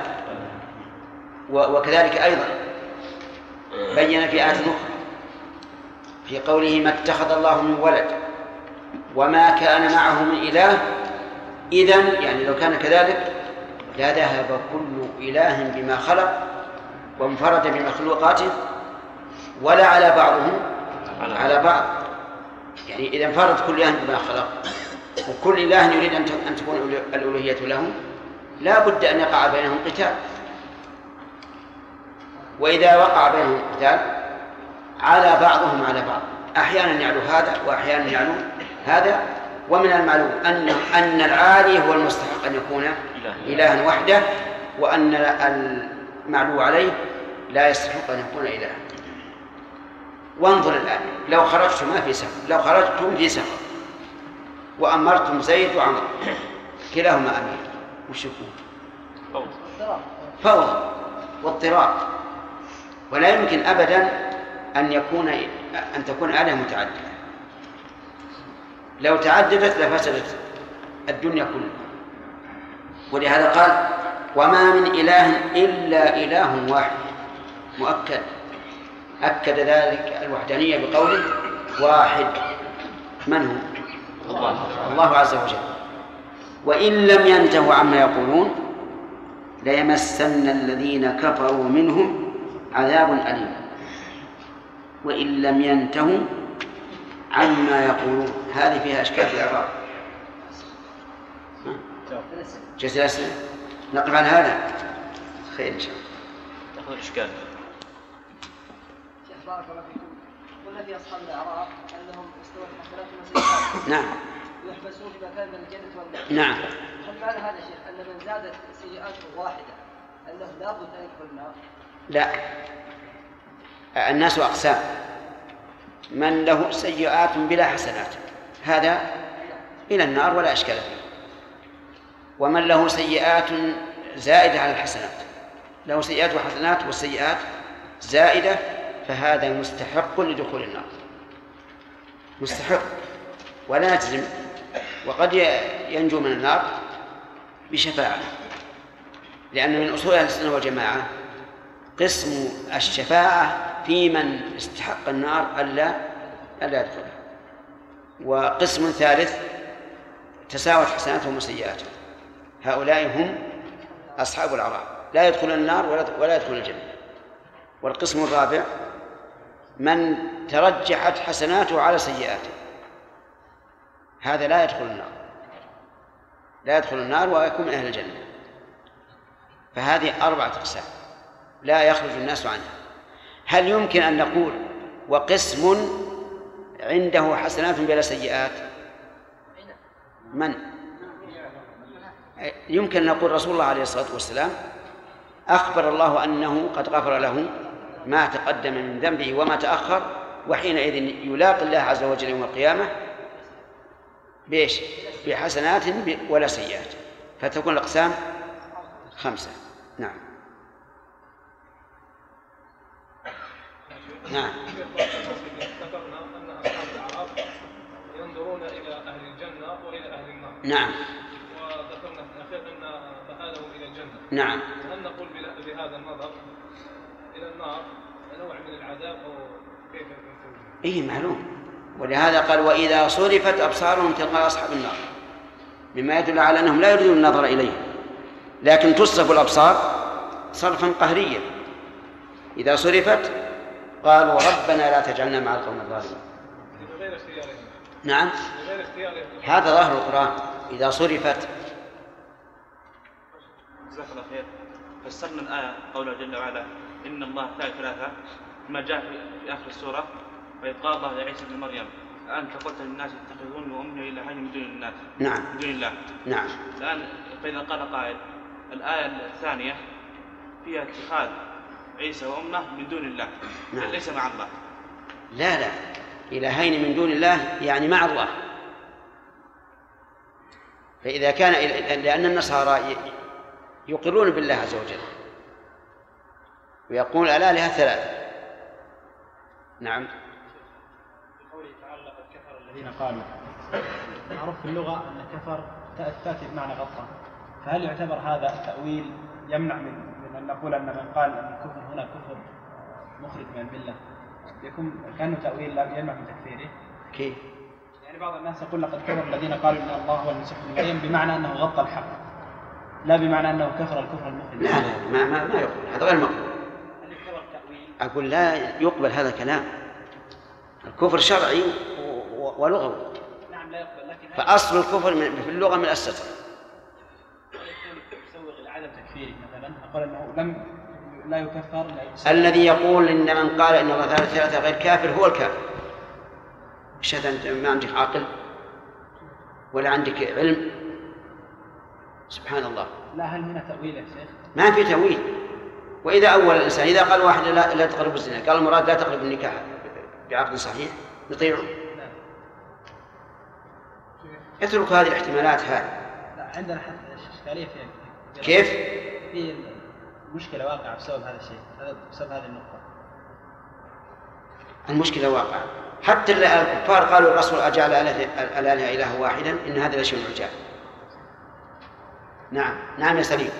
وكذلك أيضا بين في آية أخرى في قوله ما اتخذ الله من ولد وما كان معه من إله، إذن يعني لو كان كذلك لذهب كل إله بما خلق وانفرد بمخلوقاته ولا على بعضهم على بعض. يعني إذا انفرد كل إله بما خلق وكل إله يريد أن تكون الألوهية له، لا بد أن يقع بينهم قتال. وإذا وقع بينهم قتال على بعضهم على بعض، أحيانا يعلو هذا وأحيانا يعلو هذا. ومن المعلوم أن العالي هو المستحق أن يكون إلها وحده، وأن المعلو عليه لا يستحق أن يكون إلها. وانظر الآن، لو خرجتم في سفر وأمرتم زيد وعمر كلاهما أمير، وش يكون؟ فوضى واضطراب، ولا يمكن أبدا أن تكون آلهة متعددة. لو تعددت لفسدت الدنيا كلها. ولهذا قال وما من إله إلا إله واحد، مؤكد، أكد ذلك الوحدانية بقوله واحد. من هو؟ الله عز وجل. وإن لم ينتهوا عما يقولون ليمسن الذين كفروا منهم عذاب أليم. وإن لم ينتهوا عما يقولون، هذه فيها أشكال في الإعراب. جهة الأسئلة نقف عن هذا خير إن شاء الله. تأخذ الإشكال. شيخ بارك الله فيكم، قلنا في أصحاب الأعراف أنهم استوت حسناتهم وسيئاتهم. نعم. يحبسون في مكان من الجنة والنار. نعم. هل معنى هذا شيخ أن من زادت سيئاته واحدة أنه لا بد أن يدخل النار؟ لا، الناس أقسام، من له سيئات بلا حسنات هذا إلى النار ولا إشكال فيه، ومن له سيئات زائدة على الحسنات، له سيئات وحسنات والسيئات زائدة، فهذا مستحق لدخول النار، مستحق ولا نجزم، وقد ينجو من النار بشفاعة، لأن من أصول أهل السنة والجماعة قسم الشفاعة في من استحق النار ألا يدخلها، وقسم ثالث تساوت حسناتهم وسيئاتهم، هؤلاء هم أصحاب الأعراف لا يدخلون النار ولا يدخلون الجنة. والقسم الرابع من ترجحت حسناته على سيئاته، هذا لا يدخل النار ويكون من أهل الجنة. فهذه 4 أقسام لا يخرج الناس عنها. هل يمكن أن نقول وقسم عنده حسنات بلا سيئات؟ من؟ يمكن أن نقول رسول الله عليه الصلاة والسلام أخبر الله أنه قد غفر له ما تقدم من ذنبه وما تأخر، وحينئذ يلاقي الله عز وجل يوم القيامة بإيش؟ بحسنات ولا سيئات، فتكون الأقسام 5. نعم. نعم. ذكرنا أن أصحاب الأعراف ينظرون إلى أهل الجنة وإلى أهل النار. نعم. وذكرنا في الأخير أن مآلهم إلى الجنة. نعم. هل نقول بهذا النظر إلى النار نوع من العذاب أو كيف يكون؟ إيه معلوم، ولهذا قال وإذا صرفت أبصارهم تلقاء أصحاب النار، مما يدل على أنهم لا يريدون النظر إليه، لكن تصرف الأبصار صرفا قهريا. إذا صرفت قالوا ربنا لا تجعلنا مع القوم الظالمين. بغير اختيارهم. نعم. بغير اختيارهم. هذا ظاهر القرآن، إذا صرفت. جزاك الله خير. فسرنا الآية قوله جل وعلا إن الله ثالث ثلاثة، ما جاء في آخر السورة وإذ قال الله لعيسى ابن مريم أنت قلت للناس اتخذوني وأمي إلهين من دون الناس. نعم. من دون الله. نعم. الآن فإذا قال قائل الآية الثانية فيها اتخاذ عيسى وأمه من دون الله. نعم. ليس مع الله. لا إلهين من دون الله يعني مع الله. فإذا كان لأن النصارى يقرون بالله عز وجل ويقول الآلهة 3. نعم. بقوله تعالى لقد كفر الذين قالوا، معروف في اللغة أن كفر تأتي بمعنى غطى، فهل يعتبر هذا تأويل يمنع من أن نقول أن من قال أن الكفر هنا كفر مخرج من الملة يكون كأنه تأويل يمنع من تكفيره؟ كيف؟ يعني بعض الناس يقول لقد كفر الذين قالوا إن الله هو المسيح ابن مريم بمعنى أنه غطى الحق، لا بمعنى أنه كفر الكفر المخرج. لا ما يقبل، هذا غير مقبول. أقول لا يقبل هذا الكلام، الكفر شرعي ولغوي. نعم لا يقبل، لكن فأصل الكفر في اللغة من الستر. يسوغ العدم تكفيري مثلا، أقول أنه لا يكفر الذي يقول إن من قال إن الله ثالث غير كافر هو الكافر. إيش هذا؟ أنت ما عندك عقل ولا عندك علم؟ سبحان الله. لا، هل هنا تأويل يا شيخ؟ ما في تأويل. وإذا أول الإنسان إذا قال واحد لا تقرب الزنا، قال المراد لا تقرب النكاح بعقد صحيح، نطيعه. اترك هذه الاحتمالات هذه. لا، عندنا إشكالية في كيف؟ في مشكلة واقعة بسبب هذا الشيء، بسبب هذه النقطة. المشكلة واقعة، حتى الكفار قالوا الرسول أجعل الآلهة إله واحدا إن هذا لشيء عجاب. نعم نعم يا سليم.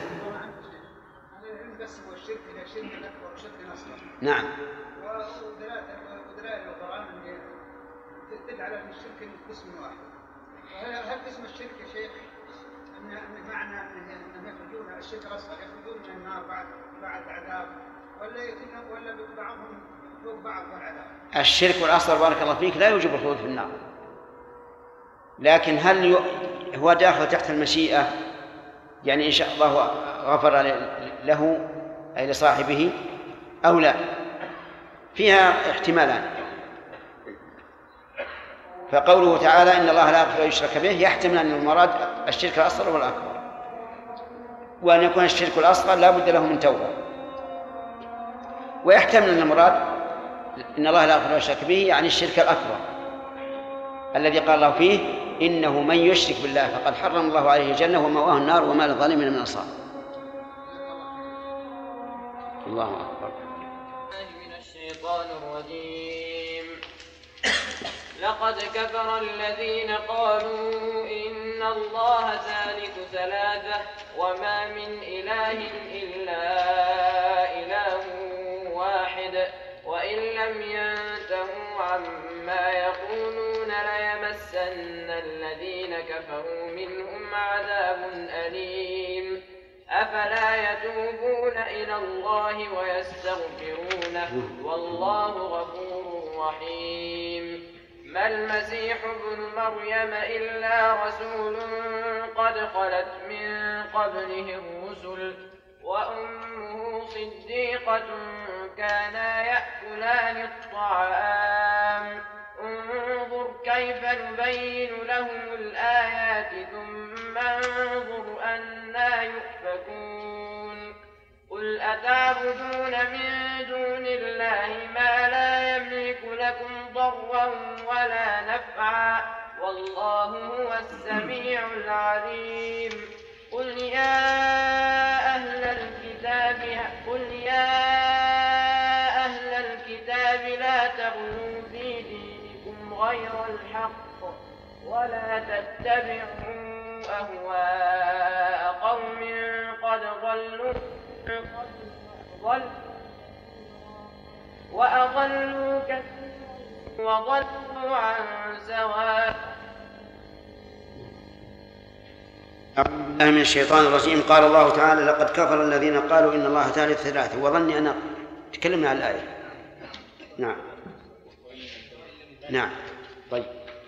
نعم. ودلائل القرآن تدل على أن الشرك قسم واحد. هل قسم الشرك يا شيخ أن معنى أن يخرجون الشرك الأصغر يخرجون من النار بعد عذاب، ولا بعضهم فوق بعض والعذاب؟ الشرك الأصغر بارك الله فيك لا يوجب الخلود في النار، لكن هل هو داخل تحت المشيئة يعني إن شاء الله غفر له أي لصاحبه أو لا، فيها احتمالان. فقوله تعالى إن الله لا يغفر أن يشرك به يحتمل أن المراد الشرك الأصغر والأكبر، وأن يكون الشرك الأصغر لا بد له من توبة، ويحتمل أن المراد إن الله لا يغفر أن يشرك به يعني الشرك الأكبر الذي قال الله فيه إنه من يشرك بالله فقد حرم الله عليه الجنة ومأواه النار وما للظالمين من أنصار. الله أكبر. من الشيطان الرجيم. لقد كفر الذين قالوا إن الله ثالث ثلاثة وما من إله إلا إله واحد وإن لم ينتهوا عما يقولون ليمسن الذين كفروا منهم عذاب أليم. أفلا يتوبون إلى الله ويستغفرونه والله غفور رحيم. ما المسيح ابن مريم إلا رسول قد خلت من قبله الرسل وأمه صديقة كانا يأكلان الطعام انظر كيف نبين لهم الآيات ثم انظر أنى يؤفكون. قل أتعبدون من دون الله ما لا يملك لكم ضرا ولا نفعا والله هو السميع العليم. قل يا أهل الكتاب لا تغلوا في دينكم غير الحق ولا تتبعوا أهواء قوم قد ضلوا وأضلوا كثيرا وضلوا عن سواء. أعوذ بالله من الشيطان الرجيم. قال الله تعالى لقد كفر الذين قالوا إن الله ثالث ثلاثة وظني أنا تكلمنا عن الآية. نعم طيب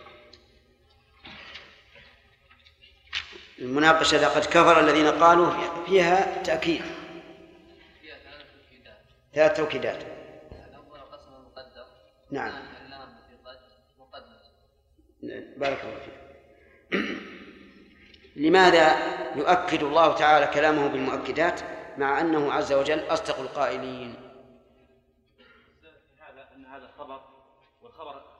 المناقشة لقد كفر الذين قالوا فيها تأكيد ثلاث توكيدات. نعم بارك الله فيك. لماذا يؤكد الله تعالى كلامه بالمؤكدات مع أنه عز وجل أصدق القائلين؟ هذا أن هذا خبر والخبر